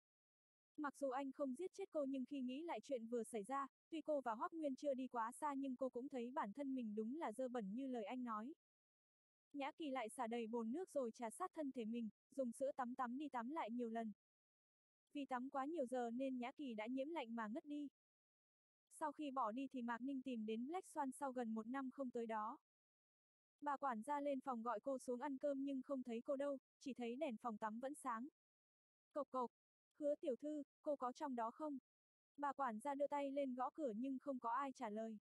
Mặc dù anh không giết chết cô nhưng khi nghĩ lại chuyện vừa xảy ra, tuy cô và Hoắc Nguyên chưa đi quá xa nhưng cô cũng thấy bản thân mình đúng là dơ bẩn như lời anh nói. Nhã Kỳ lại xả đầy bồn nước rồi trà sát thân thể mình, dùng sữa tắm tắm đi tắm lại nhiều lần. Vì tắm quá nhiều giờ nên Nhã Kỳ đã nhiễm lạnh mà ngất đi. Sau khi bỏ đi thì Mạc Ninh tìm đến Black Swan sau gần một năm không tới đó. Bà quản gia lên phòng gọi cô xuống ăn cơm nhưng không thấy cô đâu, chỉ thấy đèn phòng tắm vẫn sáng. Cộc cộc, Hứa tiểu thư, cô có trong đó không? Bà quản gia đưa tay lên gõ cửa nhưng không có ai trả lời.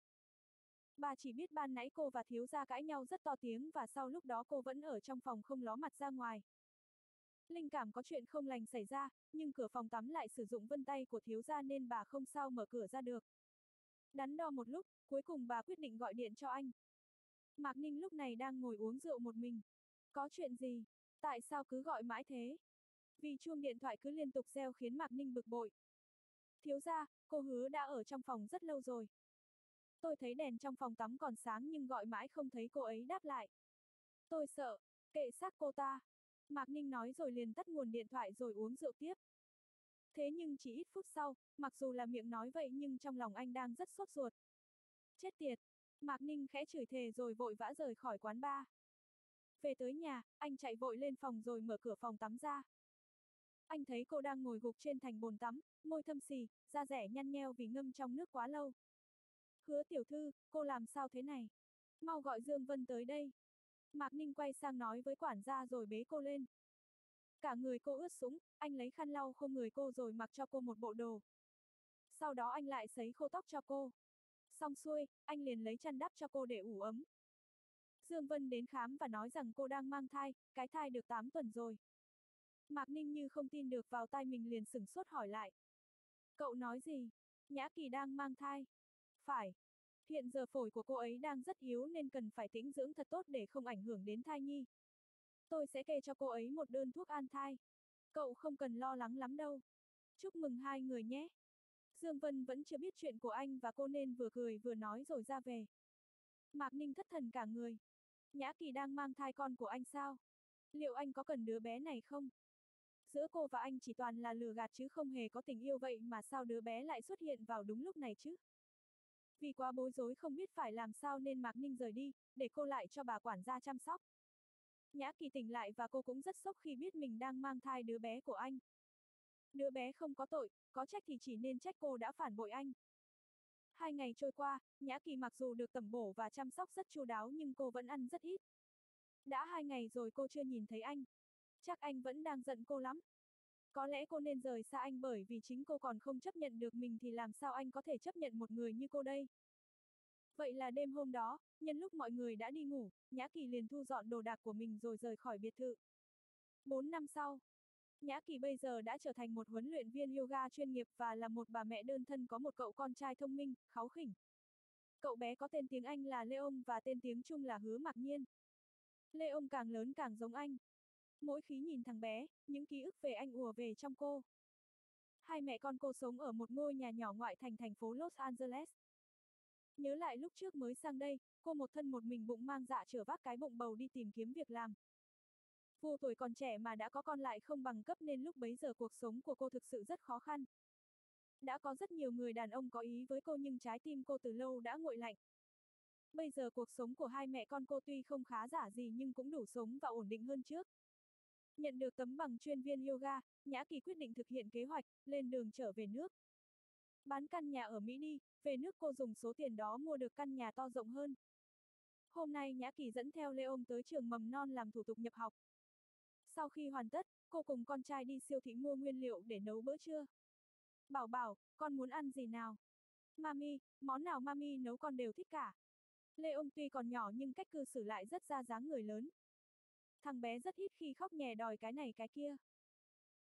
Bà chỉ biết ban nãy cô và thiếu gia cãi nhau rất to tiếng và sau lúc đó cô vẫn ở trong phòng không ló mặt ra ngoài. Linh cảm có chuyện không lành xảy ra, nhưng cửa phòng tắm lại sử dụng vân tay của thiếu gia nên bà không sao mở cửa ra được. Đắn đo một lúc, cuối cùng bà quyết định gọi điện cho anh. Mạc Ninh lúc này đang ngồi uống rượu một mình. Có chuyện gì? Tại sao cứ gọi mãi thế? Vì chuông điện thoại cứ liên tục reo khiến Mạc Ninh bực bội. Thiếu gia, cô Hứa đã ở trong phòng rất lâu rồi. Tôi thấy đèn trong phòng tắm còn sáng nhưng gọi mãi không thấy cô ấy đáp lại. Tôi sợ, kệ xác cô ta. Mạc Ninh nói rồi liền tắt nguồn điện thoại rồi uống rượu tiếp. Thế nhưng chỉ ít phút sau, mặc dù là miệng nói vậy nhưng trong lòng anh đang rất sốt ruột. Chết tiệt! Mạc Ninh khẽ chửi thề rồi vội vã rời khỏi quán bar. Về tới nhà, anh chạy vội lên phòng rồi mở cửa phòng tắm ra. Anh thấy cô đang ngồi gục trên thành bồn tắm, môi thâm xì, da dẻ nhăn nheo vì ngâm trong nước quá lâu. Hứa tiểu thư, cô làm sao thế này? Mau gọi Dương Vân tới đây. Mạc Ninh quay sang nói với quản gia rồi bế cô lên. Cả người cô ướt sũng, anh lấy khăn lau khô người cô rồi mặc cho cô một bộ đồ. Sau đó anh lại sấy khô tóc cho cô. Xong xuôi, anh liền lấy chăn đắp cho cô để ủ ấm. Dương Vân đến khám và nói rằng cô đang mang thai, cái thai được tám tuần rồi. Mạc Ninh như không tin được vào tai mình liền sửng sốt hỏi lại. Cậu nói gì? Nhã Kỳ đang mang thai. Phải. Hiện giờ phổi của cô ấy đang rất yếu nên cần phải tĩnh dưỡng thật tốt để không ảnh hưởng đến thai nhi. Tôi sẽ kê cho cô ấy một đơn thuốc an thai. Cậu không cần lo lắng lắm đâu. Chúc mừng hai người nhé. Dương Vân vẫn chưa biết chuyện của anh và cô nên vừa cười vừa nói rồi ra về. Mạc Ninh thất thần cả người. Nhã Kỳ đang mang thai con của anh sao? Liệu anh có cần đứa bé này không? Giữa cô và anh chỉ toàn là lừa gạt chứ không hề có tình yêu vậy mà sao đứa bé lại xuất hiện vào đúng lúc này chứ? Vì quá bối rối không biết phải làm sao nên Mạc Ninh rời đi, để cô lại cho bà quản gia chăm sóc. Nhã Kỳ tỉnh lại và cô cũng rất sốc khi biết mình đang mang thai đứa bé của anh. Đứa bé không có tội, có trách thì chỉ nên trách cô đã phản bội anh. Hai ngày trôi qua, Nhã Kỳ mặc dù được tẩm bổ và chăm sóc rất chu đáo nhưng cô vẫn ăn rất ít. Đã hai ngày rồi cô chưa nhìn thấy anh. Chắc anh vẫn đang giận cô lắm. Có lẽ cô nên rời xa anh bởi vì chính cô còn không chấp nhận được mình thì làm sao anh có thể chấp nhận một người như cô đây. Vậy là đêm hôm đó, nhân lúc mọi người đã đi ngủ, Nhã Kỳ liền thu dọn đồ đạc của mình rồi rời khỏi biệt thự. Bốn năm sau, Nhã Kỳ bây giờ đã trở thành một huấn luyện viên yoga chuyên nghiệp và là một bà mẹ đơn thân có một cậu con trai thông minh, kháu khỉnh. Cậu bé có tên tiếng Anh là Leon và tên tiếng Trung là Hứa Mặc Nhiên. Leon càng lớn càng giống anh. Mỗi khi nhìn thằng bé, những ký ức về anh ùa về trong cô. Hai mẹ con cô sống ở một ngôi nhà nhỏ ngoại thành thành phố Los Angeles. Nhớ lại lúc trước mới sang đây, cô một thân một mình bụng mang dạ chở vác cái bụng bầu đi tìm kiếm việc làm. Vô tuổi còn trẻ mà đã có con lại không bằng cấp nên lúc bấy giờ cuộc sống của cô thực sự rất khó khăn. Đã có rất nhiều người đàn ông có ý với cô nhưng trái tim cô từ lâu đã nguội lạnh. Bây giờ cuộc sống của hai mẹ con cô tuy không khá giả gì nhưng cũng đủ sống và ổn định hơn trước. Nhận được tấm bằng chuyên viên yoga, Nhã Kỳ quyết định thực hiện kế hoạch, lên đường trở về nước. Bán căn nhà ở Mỹ đi, về nước cô dùng số tiền đó mua được căn nhà to rộng hơn. Hôm nay Nhã Kỳ dẫn theo Leon tới trường mầm non làm thủ tục nhập học. Sau khi hoàn tất, cô cùng con trai đi siêu thị mua nguyên liệu để nấu bữa trưa. Bảo bảo, con muốn ăn gì nào? Mami, món nào mami nấu con đều thích cả. Leon tuy còn nhỏ nhưng cách cư xử lại rất ra dáng người lớn. Thằng bé rất ít khi khóc nhè đòi cái này cái kia.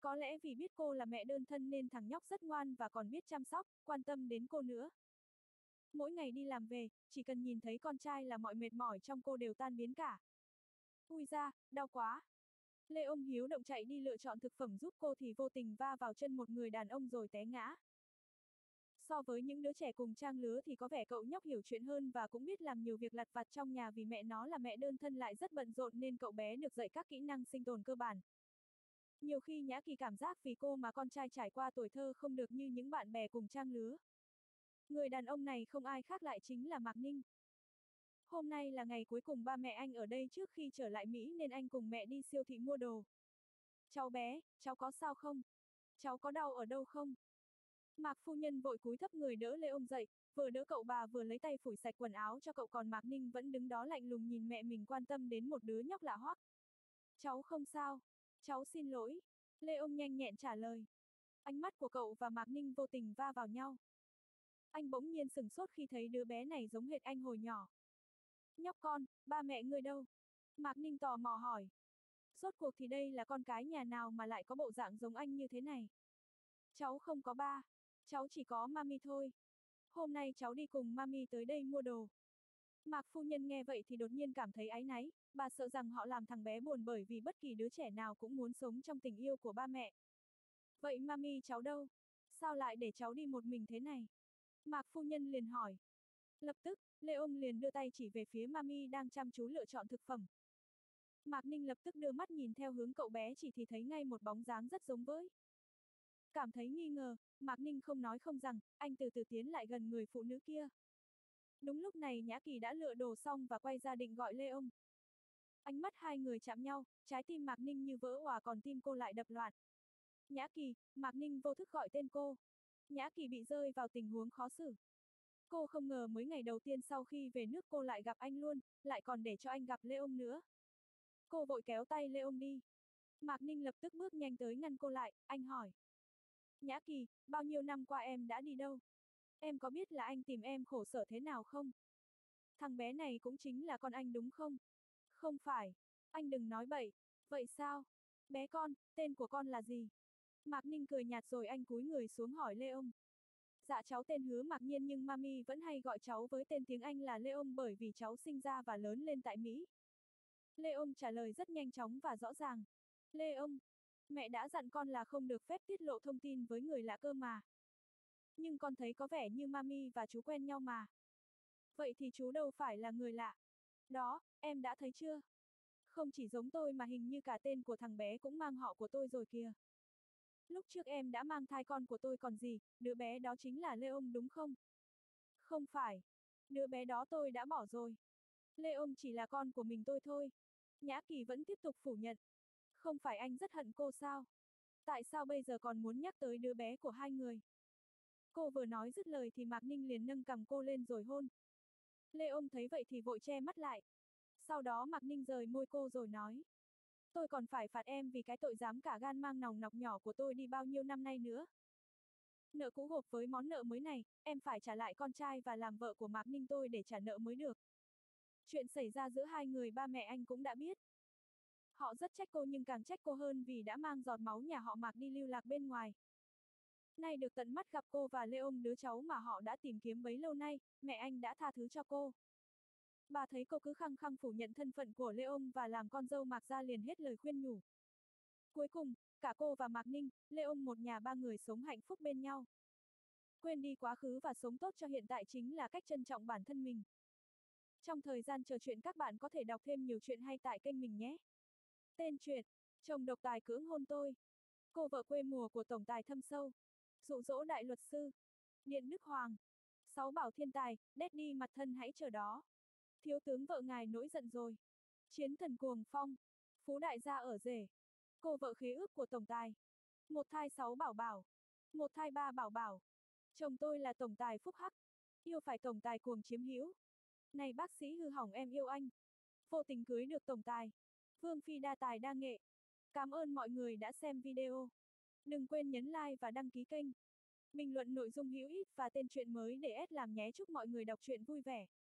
Có lẽ vì biết cô là mẹ đơn thân nên thằng nhóc rất ngoan và còn biết chăm sóc, quan tâm đến cô nữa. Mỗi ngày đi làm về, chỉ cần nhìn thấy con trai là mọi mệt mỏi trong cô đều tan biến cả. Ui da, đau quá. Lê ông hiếu động chạy đi lựa chọn thực phẩm giúp cô thì vô tình va vào chân một người đàn ông rồi té ngã. So với những đứa trẻ cùng trang lứa thì có vẻ cậu nhóc hiểu chuyện hơn và cũng biết làm nhiều việc lặt vặt trong nhà vì mẹ nó là mẹ đơn thân lại rất bận rộn nên cậu bé được dạy các kỹ năng sinh tồn cơ bản. Nhiều khi Nhã Kỳ cảm giác vì cô mà con trai trải qua tuổi thơ không được như những bạn bè cùng trang lứa. Người đàn ông này không ai khác lại chính là Mạc Ninh. Hôm nay là ngày cuối cùng ba mẹ anh ở đây trước khi trở lại Mỹ nên anh cùng mẹ đi siêu thị mua đồ. Cháu bé, cháu có sao không? Cháu có đau ở đâu không? Mạc phu nhân vội cúi thấp người đỡ Lê ông dậy, vừa đỡ cậu bà vừa lấy tay phủi sạch quần áo cho cậu, còn Mạc Ninh vẫn đứng đó lạnh lùng nhìn mẹ mình quan tâm đến một đứa nhóc lạ hoắc. Cháu không sao. Cháu xin lỗi. Lê ông nhanh nhẹn trả lời. Ánh mắt của cậu và Mạc Ninh vô tình va vào nhau. Anh bỗng nhiên sửng sốt khi thấy đứa bé này giống hệt anh hồi nhỏ. Nhóc con, ba mẹ ngươi đâu? Mạc Ninh tò mò hỏi. Rốt cuộc thì đây là con cái nhà nào mà lại có bộ dạng giống anh như thế này? Cháu không có ba. Cháu chỉ có mami thôi. Hôm nay cháu đi cùng mami tới đây mua đồ. Mạc phu nhân nghe vậy thì đột nhiên cảm thấy áy náy, bà sợ rằng họ làm thằng bé buồn bởi vì bất kỳ đứa trẻ nào cũng muốn sống trong tình yêu của ba mẹ. Vậy mami cháu đâu? Sao lại để cháu đi một mình thế này? Mạc phu nhân liền hỏi. Lập tức, Lê ông liền đưa tay chỉ về phía mami đang chăm chú lựa chọn thực phẩm. Mạc Ninh lập tức đưa mắt nhìn theo hướng cậu bé chỉ thì thấy ngay một bóng dáng rất giống với. Cảm thấy nghi ngờ, Mạc Ninh không nói không rằng, anh từ từ tiến lại gần người phụ nữ kia. Đúng lúc này Nhã Kỳ đã lựa đồ xong và quay ra định gọi Lê ông. Ánh mắt hai người chạm nhau, trái tim Mạc Ninh như vỡ òa còn tim cô lại đập loạn. Nhã Kỳ, Mạc Ninh vô thức gọi tên cô. Nhã Kỳ bị rơi vào tình huống khó xử. Cô không ngờ mới ngày đầu tiên sau khi về nước cô lại gặp anh luôn, lại còn để cho anh gặp Lê ông nữa. Cô vội kéo tay Lê ông đi. Mạc Ninh lập tức bước nhanh tới ngăn cô lại, anh hỏi. Nhã Kỳ, bao nhiêu năm qua em đã đi đâu? Em có biết là anh tìm em khổ sở thế nào không? Thằng bé này cũng chính là con anh đúng không? Không phải. Anh đừng nói bậy. Vậy sao? Bé con, tên của con là gì? Mạc Ninh cười nhạt rồi anh cúi người xuống hỏi Lê ông. Dạ cháu tên Hứa Mạc Nhiên nhưng mami vẫn hay gọi cháu với tên tiếng Anh là Lê ông bởi vì cháu sinh ra và lớn lên tại Mỹ. Lê ông trả lời rất nhanh chóng và rõ ràng. Lê ông, mẹ đã dặn con là không được phép tiết lộ thông tin với người lạ cơ mà. Nhưng con thấy có vẻ như mami và chú quen nhau mà. Vậy thì chú đâu phải là người lạ. Đó, em đã thấy chưa? Không chỉ giống tôi mà hình như cả tên của thằng bé cũng mang họ của tôi rồi kìa. Lúc trước em đã mang thai con của tôi còn gì, đứa bé đó chính là Lê ông đúng không? Không phải. Đứa bé đó tôi đã bỏ rồi. Lê ông chỉ là con của mình tôi thôi. Nhã Kỳ vẫn tiếp tục phủ nhận. Không phải anh rất hận cô sao? Tại sao bây giờ còn muốn nhắc tới đứa bé của hai người? Cô vừa nói dứt lời thì Mạc Ninh liền nâng cằm cô lên rồi hôn. Lê ông thấy vậy thì vội che mắt lại. Sau đó Mạc Ninh rời môi cô rồi nói. Tôi còn phải phạt em vì cái tội dám cả gan mang nòng nọc nhỏ của tôi đi bao nhiêu năm nay nữa. Nợ cũ gộp với món nợ mới này, em phải trả lại con trai và làm vợ của Mạc Ninh tôi để trả nợ mới được. Chuyện xảy ra giữa hai người ba mẹ anh cũng đã biết. Họ rất trách cô nhưng càng trách cô hơn vì đã mang giọt máu nhà họ Mạc đi lưu lạc bên ngoài. Nay được tận mắt gặp cô và Lê ông đứa cháu mà họ đã tìm kiếm bấy lâu nay, mẹ anh đã tha thứ cho cô. Bà thấy cô cứ khăng khăng phủ nhận thân phận của Lê ông và làm con dâu Mạc gia liền hết lời khuyên nhủ. Cuối cùng, cả cô và Mạc Ninh, Lê ông một nhà ba người sống hạnh phúc bên nhau. Quên đi quá khứ và sống tốt cho hiện tại chính là cách trân trọng bản thân mình. Trong thời gian chờ chuyện các bạn có thể đọc thêm nhiều chuyện hay tại kênh mình nhé. Tên truyện, chồng độc tài cưỡng hôn tôi. Cô vợ quê mùa của tổng tài thâm sâu. Dụ dỗ đại luật sư. Điện Đức Hoàng. Sáu bảo thiên tài, Daddy mặt thân hãy chờ đó. Thiếu tướng vợ ngài nổi giận rồi. Chiến thần cuồng phong. Phú đại gia ở rể. Cô vợ khế ước của tổng tài. Một thai sáu bảo bảo. Một thai ba bảo bảo. Chồng tôi là tổng tài phúc hắc. Yêu phải tổng tài cuồng chiếm hữu. Này bác sĩ hư hỏng em yêu anh. Vô tình cưới được tổng tài. Vương phi đa tài đa nghệ. Cảm ơn mọi người đã xem video. Đừng quên nhấn like và đăng ký kênh. Bình luận nội dung hữu ích và tên truyện mới để ét làm nhé. Chúc mọi người đọc truyện vui vẻ.